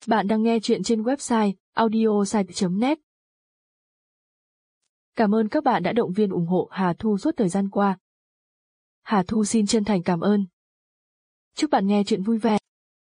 Bạn đang nghe chuyện trên website audiosite.net. Cảm ơn các bạn đã động viên ủng hộ Hà Thu suốt thời gian qua. Hà Thu xin chân thành cảm ơn. Chúc bạn nghe chuyện vui vẻ.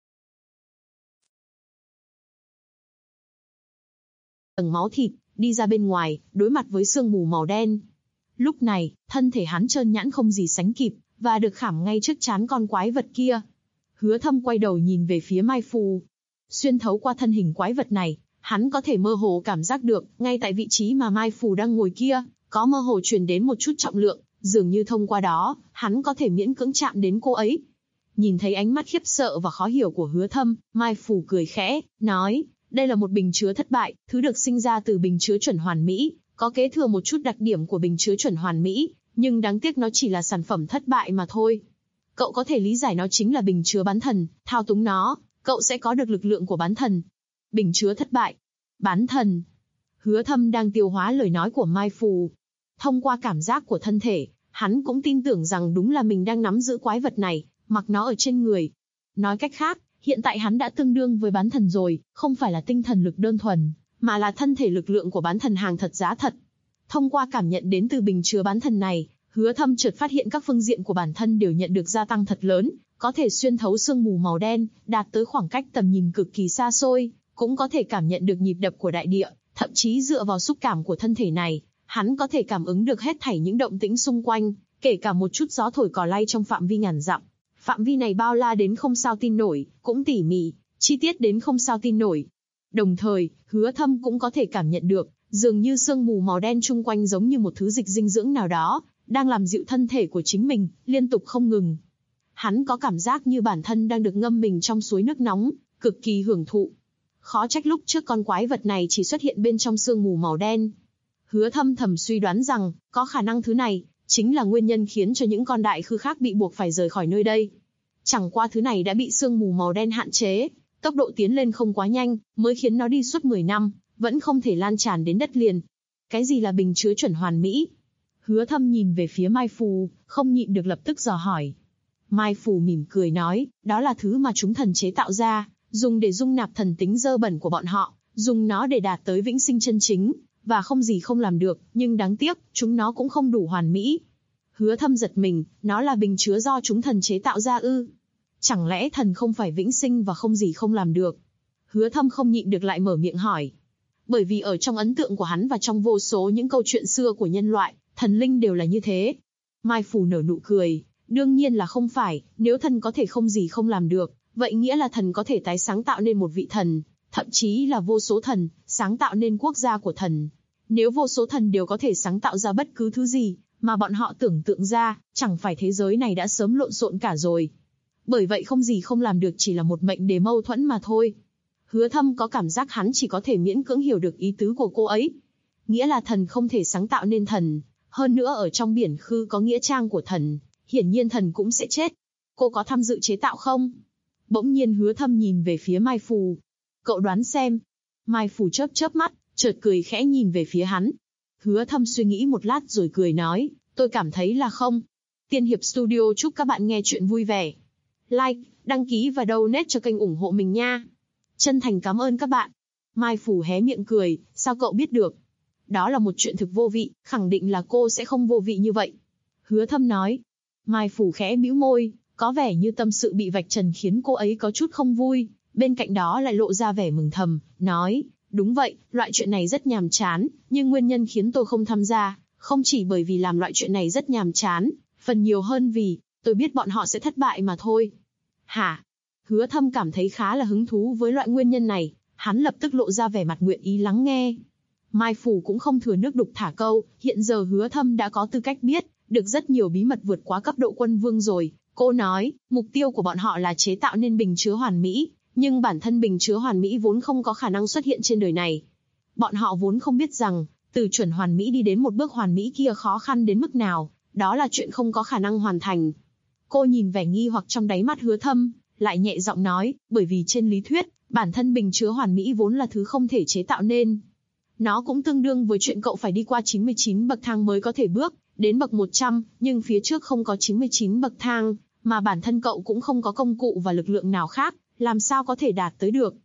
Tầng máu thịt, đi ra bên ngoài, đối mặt với sương mù màu đen. Lúc này, thân thể hắn trơn nhẵn không gì sánh kịp, và được khảm ngay trước trán con quái vật kia. Hứa Thâm quay đầu nhìn về phía Mai Phù. Xuyên thấu qua thân hình quái vật này, hắn có thể mơ hồ cảm giác được, ngay tại vị trí mà Mai Phù đang ngồi kia, có mơ hồ truyền đến một chút trọng lượng, dường như thông qua đó, hắn có thể miễn cưỡng chạm đến cô ấy. Nhìn thấy ánh mắt khiếp sợ và khó hiểu của Hứa Thâm, Mai Phù cười khẽ, nói, đây là một bình chứa thất bại, thứ được sinh ra từ bình chứa chuẩn hoàn mỹ, có kế thừa một chút đặc điểm của bình chứa chuẩn hoàn mỹ, nhưng đáng tiếc nó chỉ là sản phẩm thất bại mà thôi. Cậu có thể lý giải nó chính là bình chứa bán thần, thao túng nó, cậu sẽ có được lực lượng của bán thần. Bình chứa thất bại. Bán thần. Hứa Thâm đang tiêu hóa lời nói của Mai Phù. Thông qua cảm giác của thân thể, hắn cũng tin tưởng rằng đúng là mình đang nắm giữ quái vật này, mặc nó ở trên người. Nói cách khác, hiện tại hắn đã tương đương với bán thần rồi, không phải là tinh thần lực đơn thuần, mà là thân thể lực lượng của bán thần hàng thật giá thật. Thông qua cảm nhận đến từ bình chứa bán thần này, Hứa Thâm chợt phát hiện các phương diện của bản thân đều nhận được gia tăng thật lớn, có thể xuyên thấu sương mù màu đen, đạt tới khoảng cách tầm nhìn cực kỳ xa xôi, cũng có thể cảm nhận được nhịp đập của đại địa, thậm chí dựa vào xúc cảm của thân thể này, hắn có thể cảm ứng được hết thảy những động tĩnh xung quanh, kể cả một chút gió thổi cỏ lay trong phạm vi ngàn dặm. Phạm vi này bao la đến không sao tin nổi, cũng tỉ mỉ, chi tiết đến không sao tin nổi. Đồng thời, Hứa Thâm cũng có thể cảm nhận được, dường như sương mù màu đen chung quanh giống như một thứ dịch dinh dưỡng nào đó, đang làm dịu thân thể của chính mình, liên tục không ngừng. Hắn có cảm giác như bản thân đang được ngâm mình trong suối nước nóng, cực kỳ hưởng thụ. Khó trách lúc trước con quái vật này chỉ xuất hiện bên trong sương mù màu đen. Hứa Thâm thầm suy đoán rằng, có khả năng thứ này chính là nguyên nhân khiến cho những con đại khư khác bị buộc phải rời khỏi nơi đây. Chẳng qua thứ này đã bị sương mù màu đen hạn chế, tốc độ tiến lên không quá nhanh, mới khiến nó đi suốt 10 năm, vẫn không thể lan tràn đến đất liền. Cái gì là bình chứa chuẩn hoàn mỹ? Hứa Thâm nhìn về phía Mai Phù, không nhịn được lập tức dò hỏi. Mai Phù mỉm cười nói, đó là thứ mà chúng thần chế tạo ra, dùng để dung nạp thần tính dơ bẩn của bọn họ, dùng nó để đạt tới vĩnh sinh chân chính, và không gì không làm được, nhưng đáng tiếc, chúng nó cũng không đủ hoàn mỹ. Hứa Thâm giật mình, nó là bình chứa do chúng thần chế tạo ra ư? Chẳng lẽ thần không phải vĩnh sinh và không gì không làm được? Hứa Thâm không nhịn được lại mở miệng hỏi. Bởi vì ở trong ấn tượng của hắn và trong vô số những câu chuyện xưa của nhân loại, thần linh đều là như thế. Mai Phù nở nụ cười, đương nhiên là không phải, nếu thần có thể không gì không làm được, vậy nghĩa là thần có thể tái sáng tạo nên một vị thần, thậm chí là vô số thần, sáng tạo nên quốc gia của thần. Nếu vô số thần đều có thể sáng tạo ra bất cứ thứ gì mà bọn họ tưởng tượng ra, chẳng phải thế giới này đã sớm lộn xộn cả rồi. Bởi vậy không gì không làm được chỉ là một mệnh đề mâu thuẫn mà thôi. Hứa Thâm có cảm giác hắn chỉ có thể miễn cưỡng hiểu được ý tứ của cô ấy. Nghĩa là thần không thể sáng tạo nên thần, hơn nữa ở trong biển khư có nghĩa trang của thần, hiển nhiên thần cũng sẽ chết. Cô có tham dự chế tạo không? Bỗng nhiên Hứa Thâm nhìn về phía Mai Phù. Cậu đoán xem. Mai Phù chớp chớp mắt, chợt cười khẽ nhìn về phía hắn. Hứa Thâm suy nghĩ một lát rồi cười nói, tôi cảm thấy là không. Tiên Hiệp Studio chúc các bạn nghe chuyện vui vẻ. Like, đăng ký và donate cho kênh ủng hộ mình nha. Chân thành cảm ơn các bạn. Mai Phù hé miệng cười, sao cậu biết được? Đó là một chuyện thực vô vị, khẳng định là cô sẽ không vô vị như vậy. Hứa Thâm nói. Mai Phù khẽ bĩu môi, có vẻ như tâm sự bị vạch trần khiến cô ấy có chút không vui, bên cạnh đó lại lộ ra vẻ mừng thầm, nói, đúng vậy, loại chuyện này rất nhàm chán, nhưng nguyên nhân khiến tôi không tham gia, không chỉ bởi vì làm loại chuyện này rất nhàm chán, phần nhiều hơn vì, tôi biết bọn họ sẽ thất bại mà thôi. Hả? Hứa Thâm cảm thấy khá là hứng thú với loại nguyên nhân này, hắn lập tức lộ ra vẻ mặt nguyện ý lắng nghe. Mai Phù cũng không thừa nước đục thả câu, hiện giờ Hứa Thâm đã có tư cách biết được rất nhiều bí mật vượt quá cấp độ quân vương rồi. Cô nói, mục tiêu của bọn họ là chế tạo nên bình chứa hoàn mỹ, nhưng bản thân bình chứa hoàn mỹ vốn không có khả năng xuất hiện trên đời này. Bọn họ vốn không biết rằng, từ chuẩn hoàn mỹ đi đến một bước hoàn mỹ kia khó khăn đến mức nào, đó là chuyện không có khả năng hoàn thành. Cô nhìn vẻ nghi hoặc trong đáy mắt Hứa Thâm, lại nhẹ giọng nói, bởi vì trên lý thuyết, bản thân bình chứa hoàn mỹ vốn là thứ không thể chế tạo nên. Nó cũng tương đương với chuyện cậu phải đi qua 99 bậc thang mới có thể bước đến bậc 100, nhưng phía trước không có 99 bậc thang, mà bản thân cậu cũng không có công cụ và lực lượng nào khác, làm sao có thể đạt tới được.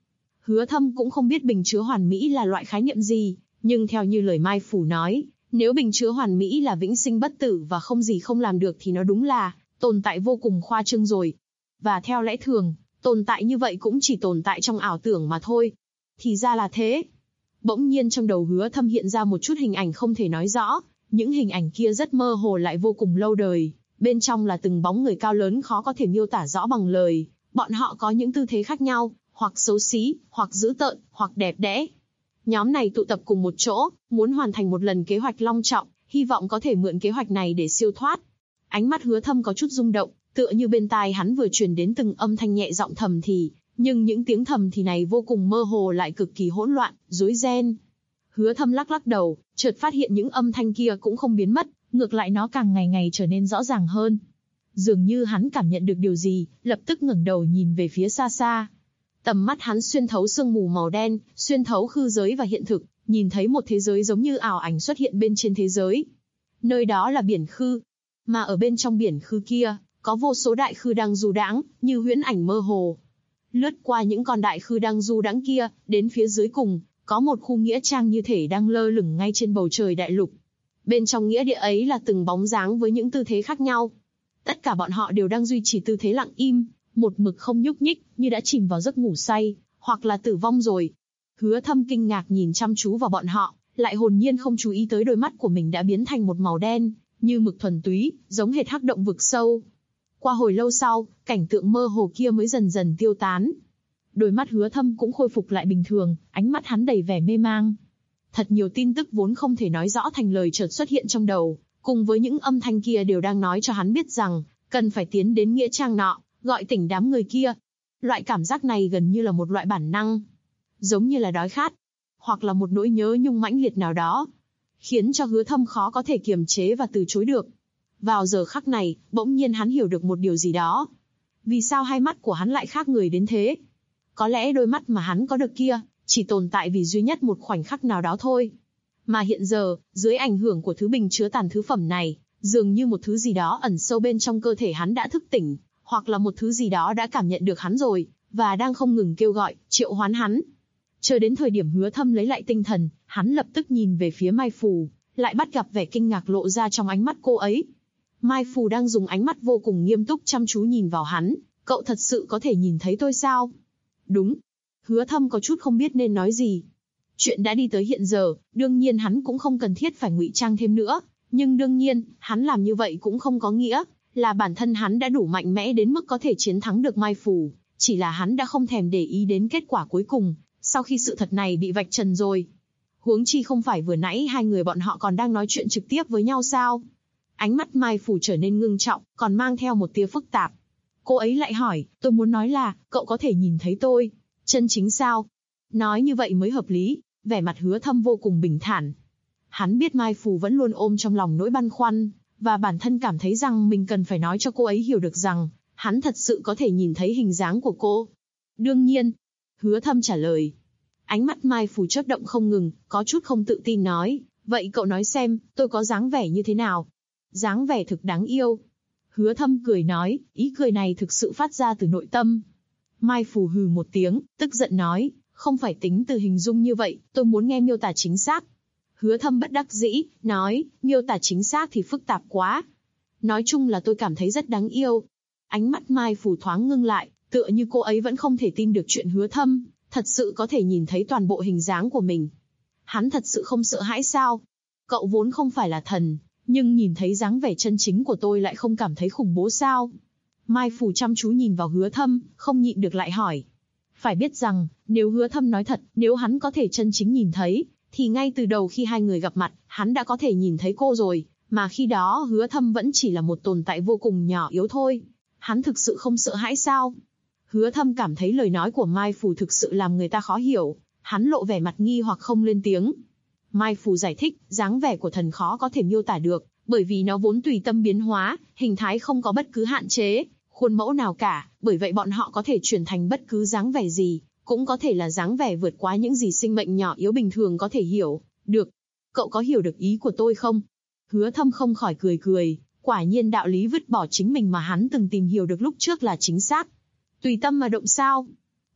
Hứa Thâm cũng không biết bình chứa hoàn mỹ là loại khái niệm gì, nhưng theo như lời Mai Phủ nói, nếu bình chứa hoàn mỹ là vĩnh sinh bất tử và không gì không làm được thì nó đúng là tồn tại vô cùng khoa trương rồi. Và theo lẽ thường, tồn tại như vậy cũng chỉ tồn tại trong ảo tưởng mà thôi. Thì ra là thế. Bỗng nhiên trong đầu Hứa Thâm hiện ra một chút hình ảnh không thể nói rõ, những hình ảnh kia rất mơ hồ lại vô cùng lâu đời, bên trong là từng bóng người cao lớn khó có thể miêu tả rõ bằng lời, bọn họ có những tư thế khác nhau, hoặc xấu xí, hoặc dữ tợn, hoặc đẹp đẽ. Nhóm này tụ tập cùng một chỗ, muốn hoàn thành một lần kế hoạch long trọng, hy vọng có thể mượn kế hoạch này để siêu thoát. Ánh mắt Hứa Thâm có chút rung động, tựa như bên tai hắn vừa truyền đến từng âm thanh nhẹ giọng thầm thì, nhưng những tiếng thầm thì này vô cùng mơ hồ lại cực kỳ hỗn loạn, rối ren. Hứa Thâm lắc lắc đầu, chợt phát hiện những âm thanh kia cũng không biến mất, ngược lại nó càng ngày ngày trở nên rõ ràng hơn. Dường như hắn cảm nhận được điều gì, lập tức ngẩng đầu nhìn về phía xa xa. Tầm mắt hắn xuyên thấu sương mù màu đen, xuyên thấu khư giới và hiện thực, nhìn thấy một thế giới giống như ảo ảnh xuất hiện bên trên thế giới. Nơi đó là biển khư, mà ở bên trong biển khư kia, có vô số đại khư đang du đãng, như huyễn ảnh mơ hồ. Lướt qua những con đại khư đang du đãng kia, đến phía dưới cùng, có một khu nghĩa trang như thể đang lơ lửng ngay trên bầu trời đại lục. Bên trong nghĩa địa ấy là từng bóng dáng với những tư thế khác nhau. Tất cả bọn họ đều đang duy trì tư thế lặng im, một mực không nhúc nhích, như đã chìm vào giấc ngủ say, hoặc là tử vong rồi. Hứa Thâm kinh ngạc nhìn chăm chú vào bọn họ, lại hồn nhiên không chú ý tới đôi mắt của mình đã biến thành một màu đen, như mực thuần túy, giống hệt hắc động vực sâu. Qua hồi lâu sau, cảnh tượng mơ hồ kia mới dần dần tiêu tán. Đôi mắt Hứa Thâm cũng khôi phục lại bình thường, ánh mắt hắn đầy vẻ mê mang. Thật nhiều tin tức vốn không thể nói rõ thành lời chợt xuất hiện trong đầu, cùng với những âm thanh kia đều đang nói cho hắn biết rằng, cần phải tiến đến nghĩa trang nọ, gọi tỉnh đám người kia. Loại cảm giác này gần như là một loại bản năng, giống như là đói khát, hoặc là một nỗi nhớ nhung mãnh liệt nào đó, khiến cho Hứa Thâm khó có thể kiềm chế và từ chối được. Vào giờ khắc này, bỗng nhiên hắn hiểu được một điều gì đó. Vì sao hai mắt của hắn lại khác người đến thế? Có lẽ đôi mắt mà hắn có được kia, chỉ tồn tại vì duy nhất một khoảnh khắc nào đó thôi. Mà hiện giờ, dưới ảnh hưởng của thứ bình chứa tàn thứ phẩm này, dường như một thứ gì đó ẩn sâu bên trong cơ thể hắn đã thức tỉnh, hoặc là một thứ gì đó đã cảm nhận được hắn rồi, và đang không ngừng kêu gọi, triệu hoán hắn. Chờ đến thời điểm Hứa Thâm lấy lại tinh thần, hắn lập tức nhìn về phía Mai Phù, lại bắt gặp vẻ kinh ngạc lộ ra trong ánh mắt cô ấy. Mai Phù đang dùng ánh mắt vô cùng nghiêm túc chăm chú nhìn vào hắn, cậu thật sự có thể nhìn thấy tôi sao? Đúng. Hứa Thâm có chút không biết nên nói gì. Chuyện đã đi tới hiện giờ, đương nhiên hắn cũng không cần thiết phải ngụy trang thêm nữa, nhưng đương nhiên, hắn làm như vậy cũng không có nghĩa là bản thân hắn đã đủ mạnh mẽ đến mức có thể chiến thắng được Mai Phù, chỉ là hắn đã không thèm để ý đến kết quả cuối cùng, sau khi sự thật này bị vạch trần rồi. Huống chi không phải vừa nãy hai người bọn họ còn đang nói chuyện trực tiếp với nhau sao? Ánh mắt Mai Phù trở nên ngưng trọng, còn mang theo một tia phức tạp. Cô ấy lại hỏi, tôi muốn nói là, cậu có thể nhìn thấy tôi, chân chính sao? Nói như vậy mới hợp lý, vẻ mặt Hứa Thâm vô cùng bình thản. Hắn biết Mai Phù vẫn luôn ôm trong lòng nỗi băn khoăn, và bản thân cảm thấy rằng mình cần phải nói cho cô ấy hiểu được rằng, hắn thật sự có thể nhìn thấy hình dáng của cô. Đương nhiên, Hứa Thâm trả lời. Ánh mắt Mai Phù chớp động không ngừng, có chút không tự tin nói, vậy cậu nói xem, tôi có dáng vẻ như thế nào? Dáng vẻ thực đáng yêu. Hứa Thâm cười nói, ý cười này thực sự phát ra từ nội tâm. Mai Phù hừ một tiếng, tức giận nói, không phải tính từ hình dung như vậy, tôi muốn nghe miêu tả chính xác. Hứa Thâm bất đắc dĩ, nói, miêu tả chính xác thì phức tạp quá. Nói chung là tôi cảm thấy rất đáng yêu. Ánh mắt Mai Phù thoáng ngưng lại, tựa như cô ấy vẫn không thể tin được chuyện Hứa Thâm thật sự có thể nhìn thấy toàn bộ hình dáng của mình. Hắn thật sự không sợ hãi sao? Cậu vốn không phải là thần, nhưng nhìn thấy dáng vẻ chân chính của tôi lại không cảm thấy khủng bố sao? Mai Phù chăm chú nhìn vào Hứa Thâm, không nhịn được lại hỏi. Phải biết rằng, nếu Hứa Thâm nói thật, nếu hắn có thể chân chính nhìn thấy, thì ngay từ đầu khi hai người gặp mặt, hắn đã có thể nhìn thấy cô rồi, mà khi đó Hứa Thâm vẫn chỉ là một tồn tại vô cùng nhỏ yếu thôi. Hắn thực sự không sợ hãi sao? Hứa Thâm cảm thấy lời nói của Mai Phù thực sự làm người ta khó hiểu, hắn lộ vẻ mặt nghi hoặc không lên tiếng. Mai Phù giải thích, dáng vẻ của thần khó có thể miêu tả được, bởi vì nó vốn tùy tâm biến hóa, hình thái không có bất cứ hạn chế, khuôn mẫu nào cả, bởi vậy bọn họ có thể chuyển thành bất cứ dáng vẻ gì, cũng có thể là dáng vẻ vượt quá những gì sinh mệnh nhỏ yếu bình thường có thể hiểu được. Cậu có hiểu được ý của tôi không? Hứa Thâm không khỏi cười cười, quả nhiên đạo lý vứt bỏ chính mình mà hắn từng tìm hiểu được lúc trước là chính xác. Tùy tâm mà động sao?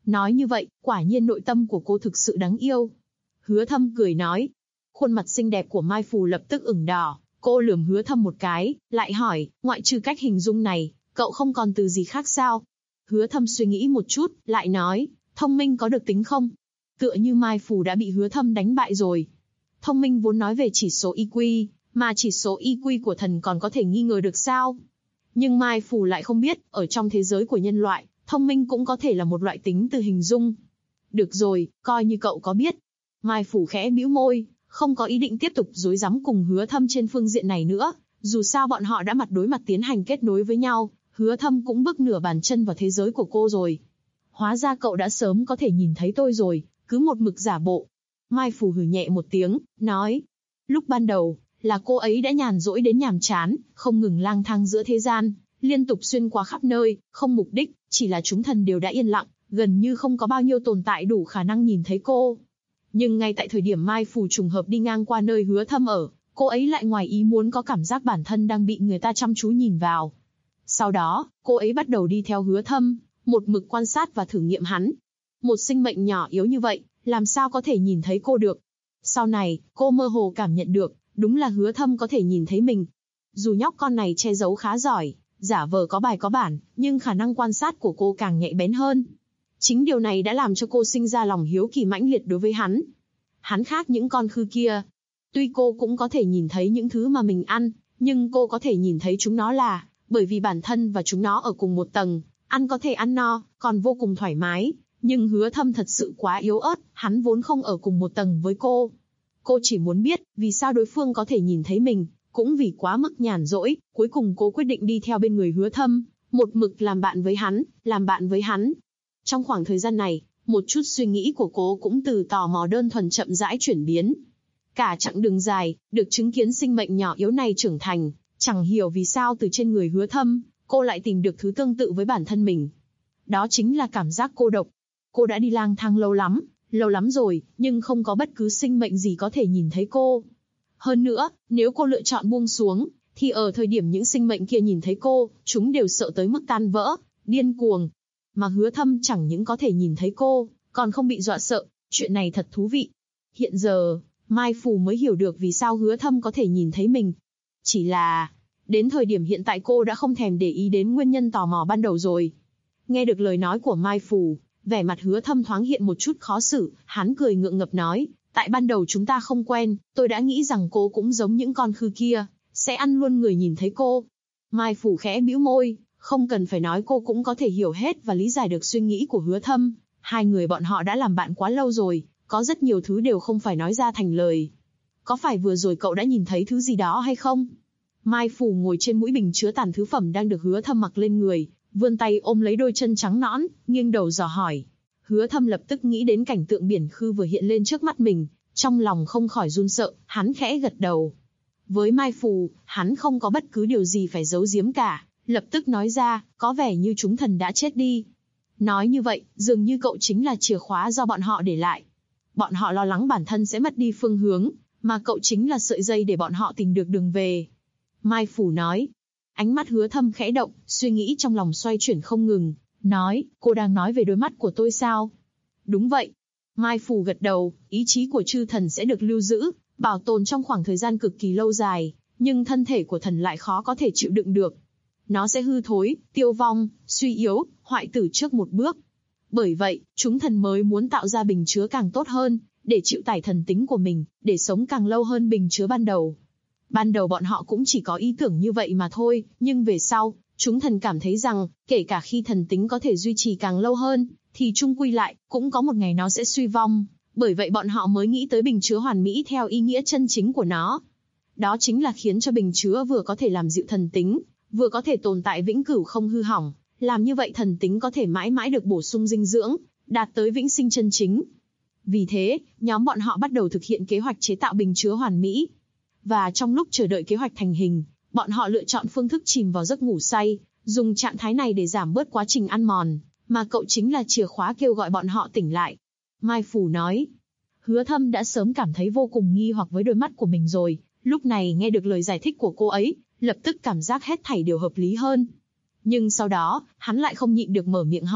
Nói như vậy, quả nhiên nội tâm của cô thực sự đáng yêu. Hứa Thâm cười nói. Khuôn mặt xinh đẹp của Mai Phù lập tức ửng đỏ, cô lườm Hứa Thâm một cái, lại hỏi, ngoại trừ cách hình dung này, cậu không còn từ gì khác sao? Hứa Thâm suy nghĩ một chút, lại nói, thông minh có được tính không? Tựa như Mai Phù đã bị Hứa Thâm đánh bại rồi. Thông minh vốn nói về chỉ số IQ, mà chỉ số IQ của thần còn có thể nghi ngờ được sao? Nhưng Mai Phù lại không biết, ở trong thế giới của nhân loại, thông minh cũng có thể là một loại tính từ hình dung. Được rồi, coi như cậu có biết. Mai Phù khẽ bĩu môi, không có ý định tiếp tục rối rắm cùng Hứa Thâm trên phương diện này nữa. Dù sao bọn họ đã mặt đối mặt tiến hành kết nối với nhau, Hứa Thâm cũng bước nửa bàn chân vào thế giới của cô rồi. Hóa ra cậu đã sớm có thể nhìn thấy tôi rồi, cứ một mực giả bộ. Mai Phù hừ nhẹ một tiếng, nói. Lúc ban đầu, là cô ấy đã nhàn rỗi đến nhàm chán, không ngừng lang thang giữa thế gian, liên tục xuyên qua khắp nơi, không mục đích, chỉ là chúng thần đều đã yên lặng, gần như không có bao nhiêu tồn tại đủ khả năng nhìn thấy cô. Nhưng ngay tại thời điểm Mai Phù trùng hợp đi ngang qua nơi Hứa Thâm ở, cô ấy lại ngoài ý muốn có cảm giác bản thân đang bị người ta chăm chú nhìn vào. Sau đó, cô ấy bắt đầu đi theo Hứa Thâm, một mực quan sát và thử nghiệm hắn. Một sinh mệnh nhỏ yếu như vậy, làm sao có thể nhìn thấy cô được? Sau này, cô mơ hồ cảm nhận được, đúng là Hứa Thâm có thể nhìn thấy mình. Dù nhóc con này che giấu khá giỏi, giả vờ có bài có bản, nhưng khả năng quan sát của cô càng nhạy bén hơn. Chính điều này đã làm cho cô sinh ra lòng hiếu kỳ mãnh liệt đối với hắn. Hắn khác những con khư kia. Tuy cô cũng có thể nhìn thấy những thứ mà mình ăn, nhưng cô có thể nhìn thấy chúng nó là, bởi vì bản thân và chúng nó ở cùng một tầng, ăn có thể ăn no, còn vô cùng thoải mái. Nhưng Hứa Thâm thật sự quá yếu ớt, hắn vốn không ở cùng một tầng với cô. Cô chỉ muốn biết, vì sao đối phương có thể nhìn thấy mình, cũng vì quá mức nhàn rỗi, cuối cùng cô quyết định đi theo bên người Hứa Thâm, một mực làm bạn với hắn. Trong khoảng thời gian này, một chút suy nghĩ của cô cũng từ tò mò đơn thuần chậm rãi chuyển biến. Cả chặng đường dài, được chứng kiến sinh mệnh nhỏ yếu này trưởng thành, chẳng hiểu vì sao từ trên người Hứa Thâm, cô lại tìm được thứ tương tự với bản thân mình. Đó chính là cảm giác cô độc. Cô đã đi lang thang lâu lắm rồi, nhưng không có bất cứ sinh mệnh gì có thể nhìn thấy cô. Hơn nữa, nếu cô lựa chọn buông xuống, thì ở thời điểm những sinh mệnh kia nhìn thấy cô, chúng đều sợ tới mức tan vỡ, điên cuồng. Mà Hứa Thâm chẳng những có thể nhìn thấy cô, còn không bị dọa sợ, chuyện này thật thú vị. Hiện giờ, Mai Phù mới hiểu được vì sao Hứa Thâm có thể nhìn thấy mình. Chỉ là, đến thời điểm hiện tại cô đã không thèm để ý đến nguyên nhân tò mò ban đầu rồi. Nghe được lời nói của Mai Phù, vẻ mặt Hứa Thâm thoáng hiện một chút khó xử, hắn cười ngượng ngập nói, tại ban đầu chúng ta không quen, tôi đã nghĩ rằng cô cũng giống những con khư kia, sẽ ăn luôn người nhìn thấy cô. Mai Phù khẽ bĩu môi, không cần phải nói cô cũng có thể hiểu hết và lý giải được suy nghĩ của Hứa Thâm, hai người bọn họ đã làm bạn quá lâu rồi, có rất nhiều thứ đều không phải nói ra thành lời. Có phải vừa rồi cậu đã nhìn thấy thứ gì đó hay không? Mai Phù ngồi trên mũi bình chứa tàn thứ phẩm đang được Hứa Thâm mặc lên người, vươn tay ôm lấy đôi chân trắng nõn, nghiêng đầu dò hỏi. Hứa Thâm lập tức nghĩ đến cảnh tượng biển khư vừa hiện lên trước mắt mình, trong lòng không khỏi run sợ, hắn khẽ gật đầu. Với Mai Phù, hắn không có bất cứ điều gì phải giấu giếm cả, lập tức nói ra, có vẻ như chúng thần đã chết đi. Nói như vậy, dường như cậu chính là chìa khóa do bọn họ để lại. Bọn họ lo lắng bản thân sẽ mất đi phương hướng, mà cậu chính là sợi dây để bọn họ tìm được đường về. Mai Phù nói. Ánh mắt Hứa Thâm khẽ động, suy nghĩ trong lòng xoay chuyển không ngừng, nói, cô đang nói về đôi mắt của tôi sao? Đúng vậy. Mai Phù gật đầu, ý chí của chư thần sẽ được lưu giữ, bảo tồn trong khoảng thời gian cực kỳ lâu dài, nhưng thân thể của thần lại khó có thể chịu đựng được. Nó sẽ hư thối, tiêu vong, suy yếu, hoại tử trước một bước. Bởi vậy, chúng thần mới muốn tạo ra bình chứa càng tốt hơn, để chịu tải thần tính của mình, để sống càng lâu hơn bình chứa ban đầu. Ban đầu bọn họ cũng chỉ có ý tưởng như vậy mà thôi, nhưng về sau, chúng thần cảm thấy rằng, kể cả khi thần tính có thể duy trì càng lâu hơn, thì chung quy lại, cũng có một ngày nó sẽ suy vong. Bởi vậy bọn họ mới nghĩ tới bình chứa hoàn mỹ theo ý nghĩa chân chính của nó. Đó chính là khiến cho bình chứa vừa có thể làm dịu thần tính, vừa có thể tồn tại vĩnh cửu không hư hỏng. Làm như vậy thần tính có thể mãi mãi được bổ sung dinh dưỡng, đạt tới vĩnh sinh chân chính. Vì thế, nhóm bọn họ bắt đầu thực hiện kế hoạch chế tạo bình chứa hoàn mỹ. Và trong lúc chờ đợi kế hoạch thành hình, bọn họ lựa chọn phương thức chìm vào giấc ngủ say, dùng trạng thái này để giảm bớt quá trình ăn mòn, mà cậu chính là chìa khóa kêu gọi bọn họ tỉnh lại. Mai Phù nói. Hứa Thâm đã sớm cảm thấy vô cùng nghi hoặc với đôi mắt của mình rồi, lúc này nghe được lời giải thích của cô ấy, lập tức cảm giác hết thảy đều hợp lý hơn. Nhưng sau đó, hắn lại không nhịn được mở miệng hỏi,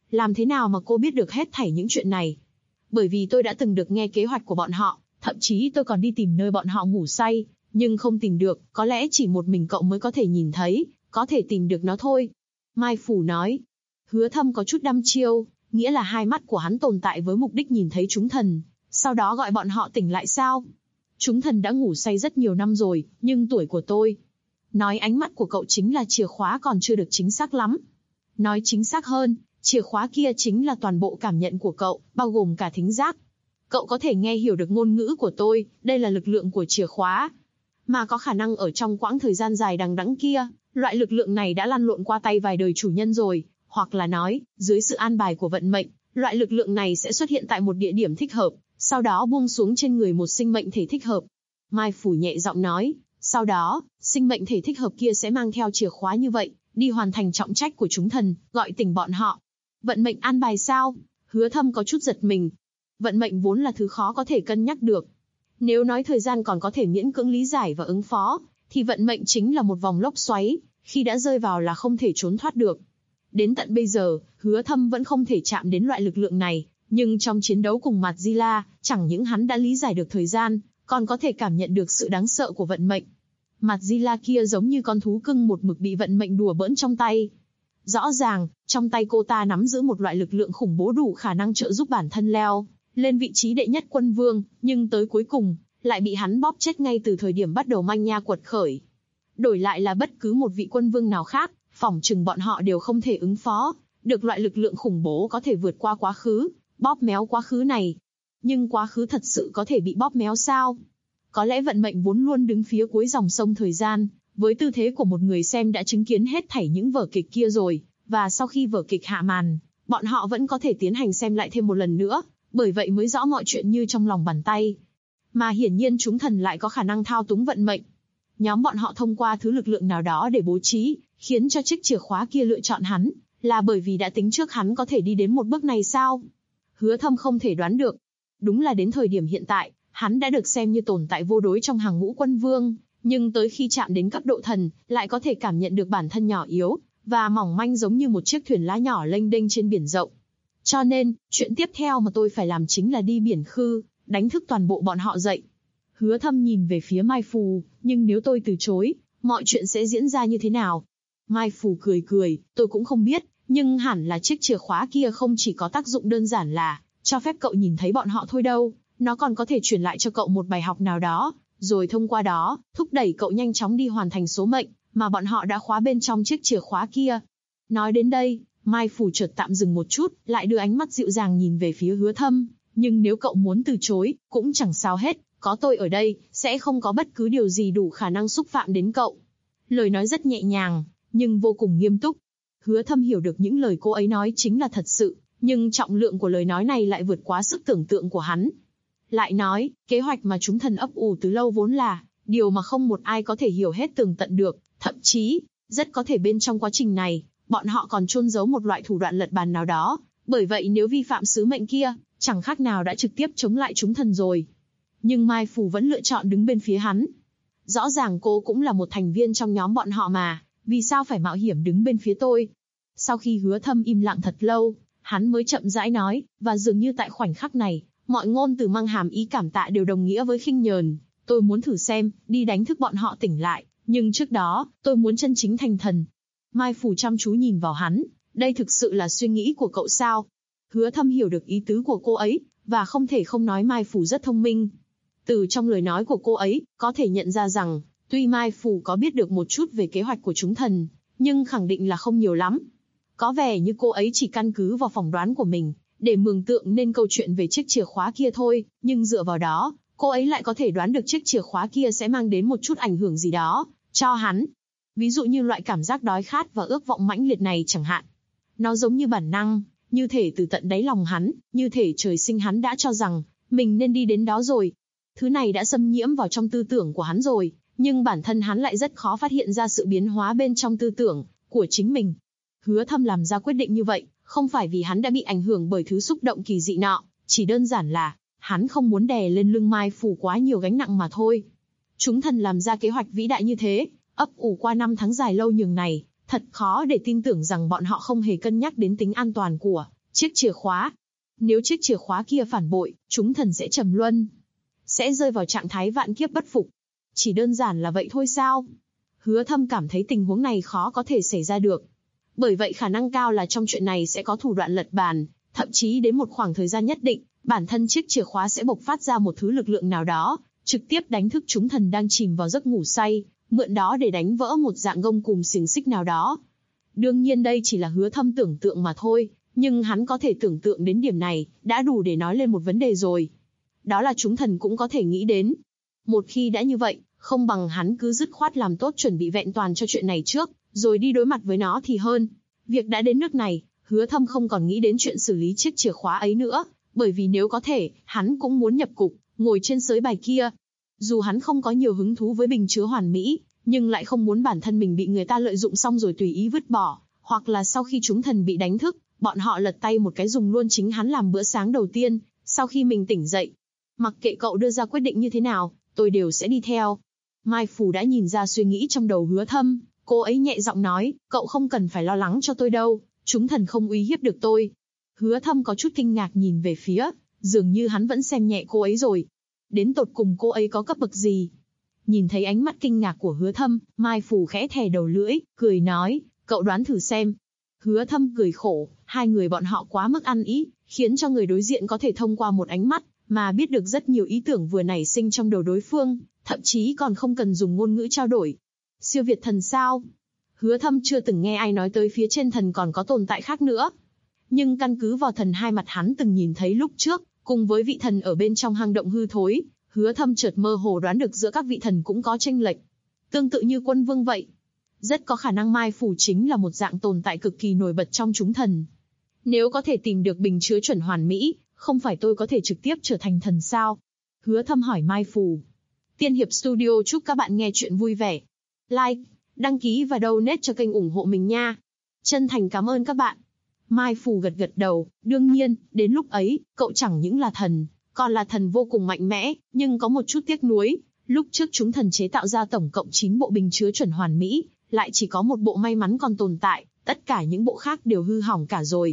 Làm thế nào mà cô biết được hết thảy những chuyện này? Bởi vì tôi đã từng được nghe kế hoạch của bọn họ, thậm chí tôi còn đi tìm nơi bọn họ ngủ say, nhưng không tìm được, có lẽ chỉ một mình cậu mới có thể nhìn thấy, có thể tìm được nó thôi. Mai Phủ nói. Hứa Thâm có chút đăm chiêu, nghĩa là hai mắt của hắn tồn tại với mục đích nhìn thấy chúng thần, sau đó gọi bọn họ tỉnh lại sao? Chúng thần đã ngủ say rất nhiều năm rồi, nhưng tuổi của tôi. Nói ánh mắt của cậu chính là chìa khóa còn chưa được chính xác lắm. Nói chính xác hơn, chìa khóa kia chính là toàn bộ cảm nhận của cậu, bao gồm cả thính giác. Cậu có thể nghe hiểu được ngôn ngữ của tôi, đây là lực lượng của chìa khóa. Mà có khả năng ở trong quãng thời gian dài đằng đẵng kia, loại lực lượng này đã lăn lộn qua tay vài đời chủ nhân rồi, hoặc là nói, dưới sự an bài của vận mệnh, loại lực lượng này sẽ xuất hiện tại một địa điểm thích hợp, sau đó buông xuống trên người một sinh mệnh thể thích hợp. Mai Phủ nhẹ giọng nói, sau đó, sinh mệnh thể thích hợp kia sẽ mang theo chìa khóa như vậy, đi hoàn thành trọng trách của chúng thần, gọi tỉnh bọn họ. Vận mệnh an bài sao? Hứa Thâm có chút giật mình. Vận mệnh vốn là thứ khó có thể cân nhắc được. Nếu nói thời gian còn có thể miễn cưỡng lý giải và ứng phó, thì vận mệnh chính là một vòng lốc xoáy, khi đã rơi vào là không thể trốn thoát được. Đến tận bây giờ, Hứa Thâm vẫn không thể chạm đến loại lực lượng này, nhưng trong chiến đấu cùng Madzilla, chẳng những hắn đã lý giải được thời gian, còn có thể cảm nhận được sự đáng sợ của vận mệnh. Madzilla kia giống như con thú cưng một mực bị vận mệnh đùa bỡn trong tay. Rõ ràng, trong tay cô ta nắm giữ một loại lực lượng khủng bố đủ khả năng trợ giúp bản thân leo lên vị trí đệ nhất quân vương, nhưng tới cuối cùng, lại bị hắn bóp chết ngay từ thời điểm bắt đầu manh nha quật khởi. Đổi lại là bất cứ một vị quân vương nào khác, phỏng chừng bọn họ đều không thể ứng phó, được loại lực lượng khủng bố có thể vượt qua quá khứ, bóp méo quá khứ này. Nhưng quá khứ thật sự có thể bị bóp méo sao? Có lẽ vận mệnh vốn luôn đứng phía cuối dòng sông thời gian, với tư thế của một người xem đã chứng kiến hết thảy những vở kịch kia rồi, và sau khi vở kịch hạ màn, bọn họ vẫn có thể tiến hành xem lại thêm một lần nữa, bởi vậy mới rõ mọi chuyện như trong lòng bàn tay. Mà hiển nhiên chúng thần lại có khả năng thao túng vận mệnh. Nhóm bọn họ thông qua thứ lực lượng nào đó để bố trí, khiến cho chiếc chìa khóa kia lựa chọn hắn, là bởi vì đã tính trước hắn có thể đi đến một bước này sao? Hứa Thâm không thể đoán được. Đúng là đến thời điểm hiện tại, hắn đã được xem như tồn tại vô đối trong hàng ngũ quân vương, nhưng tới khi chạm đến cấp độ thần, lại có thể cảm nhận được bản thân nhỏ yếu, và mỏng manh giống như một chiếc thuyền lá nhỏ lênh đênh trên biển rộng. Cho nên, chuyện tiếp theo mà tôi phải làm chính là đi biển khư, đánh thức toàn bộ bọn họ dậy. Hứa Thâm nhìn về phía Mai Phù, nhưng nếu tôi từ chối, mọi chuyện sẽ diễn ra như thế nào? Mai Phù cười cười, tôi cũng không biết, nhưng hẳn là chiếc chìa khóa kia không chỉ có tác dụng đơn giản là cho phép cậu nhìn thấy bọn họ thôi đâu, nó còn có thể truyền lại cho cậu một bài học nào đó, rồi thông qua đó, thúc đẩy cậu nhanh chóng đi hoàn thành số mệnh mà bọn họ đã khóa bên trong chiếc chìa khóa kia. Nói đến đây, Mai Phủ chợt tạm dừng một chút, lại đưa ánh mắt dịu dàng nhìn về phía Hứa Thâm, nhưng nếu cậu muốn từ chối, cũng chẳng sao hết, có tôi ở đây, sẽ không có bất cứ điều gì đủ khả năng xúc phạm đến cậu. Lời nói rất nhẹ nhàng, nhưng vô cùng nghiêm túc. Hứa Thâm hiểu được những lời cô ấy nói chính là thật sự, nhưng trọng lượng của lời nói này lại vượt quá sức tưởng tượng của hắn. Lại nói, kế hoạch mà chúng thần ấp ủ từ lâu vốn là điều mà không một ai có thể hiểu hết tường tận được, thậm chí, rất có thể bên trong quá trình này, bọn họ còn chôn giấu một loại thủ đoạn lật bàn nào đó, bởi vậy nếu vi phạm sứ mệnh kia, chẳng khác nào đã trực tiếp chống lại chúng thần rồi. Nhưng Mai Phủ vẫn lựa chọn đứng bên phía hắn. Rõ ràng cô cũng là một thành viên trong nhóm bọn họ mà, vì sao phải mạo hiểm đứng bên phía tôi? Sau khi Hứa Thâm im lặng thật lâu, hắn mới chậm rãi nói, và dường như tại khoảnh khắc này, mọi ngôn từ mang hàm ý cảm tạ đều đồng nghĩa với khinh nhờn. Tôi muốn thử xem, đi đánh thức bọn họ tỉnh lại, nhưng trước đó, tôi muốn chân chính thành thần. Mai Phủ chăm chú nhìn vào hắn, đây thực sự là suy nghĩ của cậu sao? Hứa Thâm hiểu được ý tứ của cô ấy, và không thể không nói Mai Phủ rất thông minh. Từ trong lời nói của cô ấy, có thể nhận ra rằng, tuy Mai Phủ có biết được một chút về kế hoạch của chúng thần, nhưng khẳng định là không nhiều lắm. Có vẻ như cô ấy chỉ căn cứ vào phỏng đoán của mình, để mường tượng nên câu chuyện về chiếc chìa khóa kia thôi, nhưng dựa vào đó, cô ấy lại có thể đoán được chiếc chìa khóa kia sẽ mang đến một chút ảnh hưởng gì đó cho hắn. Ví dụ như loại cảm giác đói khát và ước vọng mãnh liệt này chẳng hạn. Nó giống như bản năng, như thể từ tận đáy lòng hắn, như thể trời sinh hắn đã cho rằng mình nên đi đến đó rồi. Thứ này đã xâm nhiễm vào trong tư tưởng của hắn rồi, nhưng bản thân hắn lại rất khó phát hiện ra sự biến hóa bên trong tư tưởng của chính mình. Hứa Thâm làm ra quyết định như vậy, không phải vì hắn đã bị ảnh hưởng bởi thứ xúc động kỳ dị nọ, chỉ đơn giản là hắn không muốn đè lên lưng Mai Phủ quá nhiều gánh nặng mà thôi. Chúng thần làm ra kế hoạch vĩ đại như thế, ấp ủ qua 5 tháng dài lâu nhường này, thật khó để tin tưởng rằng bọn họ không hề cân nhắc đến tính an toàn của Chiếc chìa khóa. Nếu chiếc chìa khóa kia phản bội, chúng thần sẽ trầm luân, sẽ rơi vào trạng thái vạn kiếp bất phục. Chỉ đơn giản là vậy thôi sao? Hứa Thâm cảm thấy tình huống này khó có thể xảy ra được. Bởi vậy khả năng cao là trong chuyện này sẽ có thủ đoạn lật bàn, thậm chí đến một khoảng thời gian nhất định, bản thân chiếc chìa khóa sẽ bộc phát ra một thứ lực lượng nào đó, trực tiếp đánh thức chúng thần đang chìm vào giấc ngủ say, mượn đó để đánh vỡ một dạng gông cùm xiềng xích nào đó. Đương nhiên đây chỉ là Hứa Thâm tưởng tượng mà thôi, nhưng hắn có thể tưởng tượng đến điểm này, đã đủ để nói lên một vấn đề rồi. Đó là chúng thần cũng có thể nghĩ đến. Một khi đã như vậy, không bằng hắn cứ dứt khoát làm tốt chuẩn bị vẹn toàn cho chuyện này trước, rồi đi đối mặt với nó thì hơn. Việc đã đến nước này, Hứa Thâm không còn nghĩ đến chuyện xử lý chiếc chìa khóa ấy nữa, bởi vì nếu có thể, hắn cũng muốn nhập cục, ngồi trên sới bài kia. Dù hắn không có nhiều hứng thú với bình chứa hoàn mỹ, nhưng lại không muốn bản thân mình bị người ta lợi dụng xong rồi tùy ý vứt bỏ, hoặc là sau khi chúng thần bị đánh thức, bọn họ lật tay một cái dùng luôn chính hắn làm bữa sáng đầu tiên, sau khi mình tỉnh dậy. Mặc kệ cậu đưa ra quyết định như thế nào, tôi đều sẽ đi theo. Mai Phù đã nhìn ra suy nghĩ trong đầu Hứa Thâm, cô ấy nhẹ giọng nói, cậu không cần phải lo lắng cho tôi đâu, chúng thần không uy hiếp được tôi. Hứa Thâm có chút kinh ngạc nhìn về phía, dường như hắn vẫn xem nhẹ cô ấy rồi. Đến tột cùng cô ấy có cấp bậc gì? Nhìn thấy ánh mắt kinh ngạc của Hứa Thâm, Mai Phù khẽ thè đầu lưỡi, cười nói, cậu đoán thử xem. Hứa Thâm cười khổ, hai người bọn họ quá mức ăn ý, khiến cho người đối diện có thể thông qua một ánh mắt, mà biết được rất nhiều ý tưởng vừa nảy sinh trong đầu đối phương, thậm chí còn không cần dùng ngôn ngữ trao đổi. Siêu việt thần sao? Hứa Thâm chưa từng nghe ai nói tới phía trên thần còn có tồn tại khác nữa. Nhưng căn cứ vào thần hai mặt hắn từng nhìn thấy lúc trước, cùng với vị thần ở bên trong hang động hư thối, Hứa Thâm chợt mơ hồ đoán được giữa các vị thần cũng có chênh lệch. Tương tự như Quân Vương vậy. Rất có khả năng Mai Phù chính là một dạng tồn tại cực kỳ nổi bật trong chúng thần. Nếu có thể tìm được bình chứa chuẩn hoàn mỹ, không phải tôi có thể trực tiếp trở thành thần sao? Hứa Thâm hỏi Mai Phù. Tiên Hiệp Studio chúc các bạn nghe chuyện vui vẻ. Like, đăng ký và donate cho kênh ủng hộ mình nha. Chân thành cảm ơn các bạn. Mai Phù gật gật đầu, đương nhiên, đến lúc ấy, cậu chẳng những là thần, còn là thần vô cùng mạnh mẽ, nhưng có một chút tiếc nuối. Lúc trước chúng thần chế tạo ra tổng cộng 9 bộ bình chứa chuẩn hoàn mỹ, lại chỉ có một bộ may mắn còn tồn tại, tất cả những bộ khác đều hư hỏng cả rồi.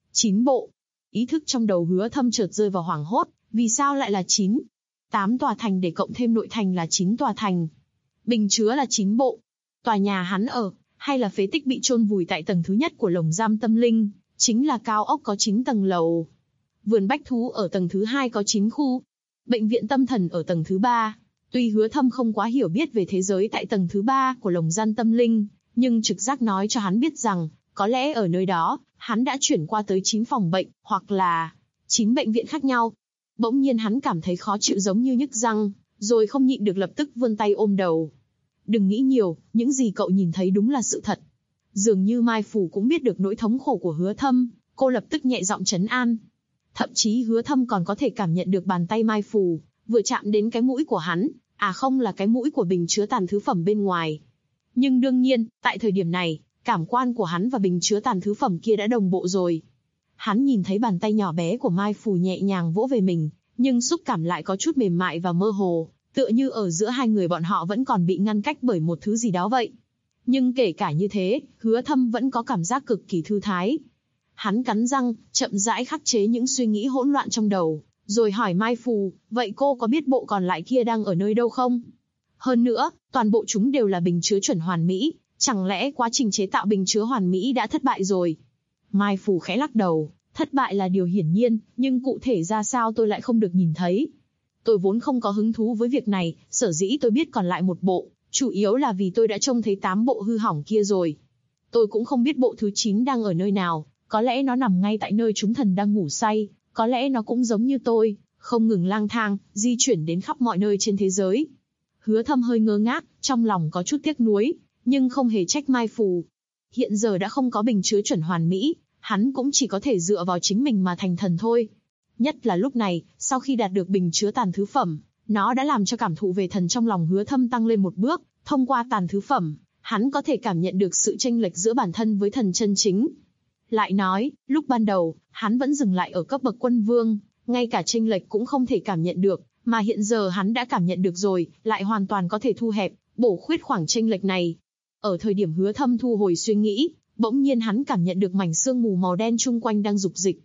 9 bộ. Ý thức trong đầu Hứa Thâm chợt rơi vào hoảng hốt, vì sao lại là 9? 8 tòa thành để cộng thêm nội thành là 9 tòa thành. Bình chứa là 9 bộ. Tòa nhà hắn ở, hay là phế tích bị chôn vùi tại tầng thứ nhất của lồng giam tâm linh, chính là cao ốc có 9 tầng lầu. Vườn bách thú ở tầng thứ 2 có 9 khu. Bệnh viện tâm thần ở tầng thứ 3. Tuy Hứa Thâm không quá hiểu biết về thế giới tại tầng thứ 3 của lồng giam tâm linh, nhưng trực giác nói cho hắn biết rằng, có lẽ ở nơi đó, hắn đã chuyển qua tới 9 phòng bệnh, hoặc là 9 bệnh viện khác nhau. Bỗng nhiên hắn cảm thấy khó chịu giống như nhức răng, rồi không nhịn được lập tức vươn tay ôm đầu. Đừng nghĩ nhiều, những gì cậu nhìn thấy đúng là sự thật. Dường như Mai Phù cũng biết được nỗi thống khổ của Hứa Thâm, cô lập tức nhẹ giọng trấn an. Thậm chí Hứa Thâm còn có thể cảm nhận được bàn tay Mai Phù vừa chạm đến cái mũi của hắn, không là cái mũi của bình chứa tàn thứ phẩm bên ngoài. Nhưng đương nhiên, tại thời điểm này, cảm quan của hắn và bình chứa tàn thứ phẩm kia đã đồng bộ rồi. Hắn nhìn thấy bàn tay nhỏ bé của Mai Phù nhẹ nhàng vỗ về mình, nhưng xúc cảm lại có chút mềm mại và mơ hồ, tựa như ở giữa hai người bọn họ vẫn còn bị ngăn cách bởi một thứ gì đó vậy. Nhưng kể cả như thế, Hứa Thâm vẫn có cảm giác cực kỳ thư thái. Hắn cắn răng, chậm rãi khắc chế những suy nghĩ hỗn loạn trong đầu, rồi hỏi Mai Phù, vậy cô có biết bộ còn lại kia đang ở nơi đâu không? Hơn nữa, toàn bộ chúng đều là bình chứa chuẩn hoàn mỹ, chẳng lẽ quá trình chế tạo bình chứa hoàn mỹ đã thất bại rồi? Mai Phù khẽ lắc đầu, thất bại là điều hiển nhiên, nhưng cụ thể ra sao tôi lại không được nhìn thấy. Tôi vốn không có hứng thú với việc này, sở dĩ tôi biết còn lại một bộ, chủ yếu là vì tôi đã trông thấy 8 bộ hư hỏng kia rồi. Tôi cũng không biết bộ thứ 9 đang ở nơi nào, có lẽ nó nằm ngay tại nơi chúng thần đang ngủ say, có lẽ nó cũng giống như tôi, không ngừng lang thang, di chuyển đến khắp mọi nơi trên thế giới. Hứa Thâm hơi ngơ ngác, trong lòng có chút tiếc nuối, nhưng không hề trách Mai Phù. Hiện giờ đã không có bình chứa chuẩn hoàn mỹ, hắn cũng chỉ có thể dựa vào chính mình mà thành thần thôi. Nhất là lúc này, sau khi đạt được bình chứa tàn thứ phẩm, nó đã làm cho cảm thụ về thần trong lòng Hứa Thâm tăng lên một bước, thông qua tàn thứ phẩm, hắn có thể cảm nhận được sự chênh lệch giữa bản thân với thần chân chính. Lại nói, lúc ban đầu, hắn vẫn dừng lại ở cấp bậc quân vương, ngay cả chênh lệch cũng không thể cảm nhận được, mà hiện giờ hắn đã cảm nhận được rồi, lại hoàn toàn có thể thu hẹp, bổ khuyết khoảng chênh lệch này. Ở thời điểm Hứa Thâm thu hồi suy nghĩ, bỗng nhiên hắn cảm nhận được mảnh sương mù màu đen chung quanh đang dục dịch.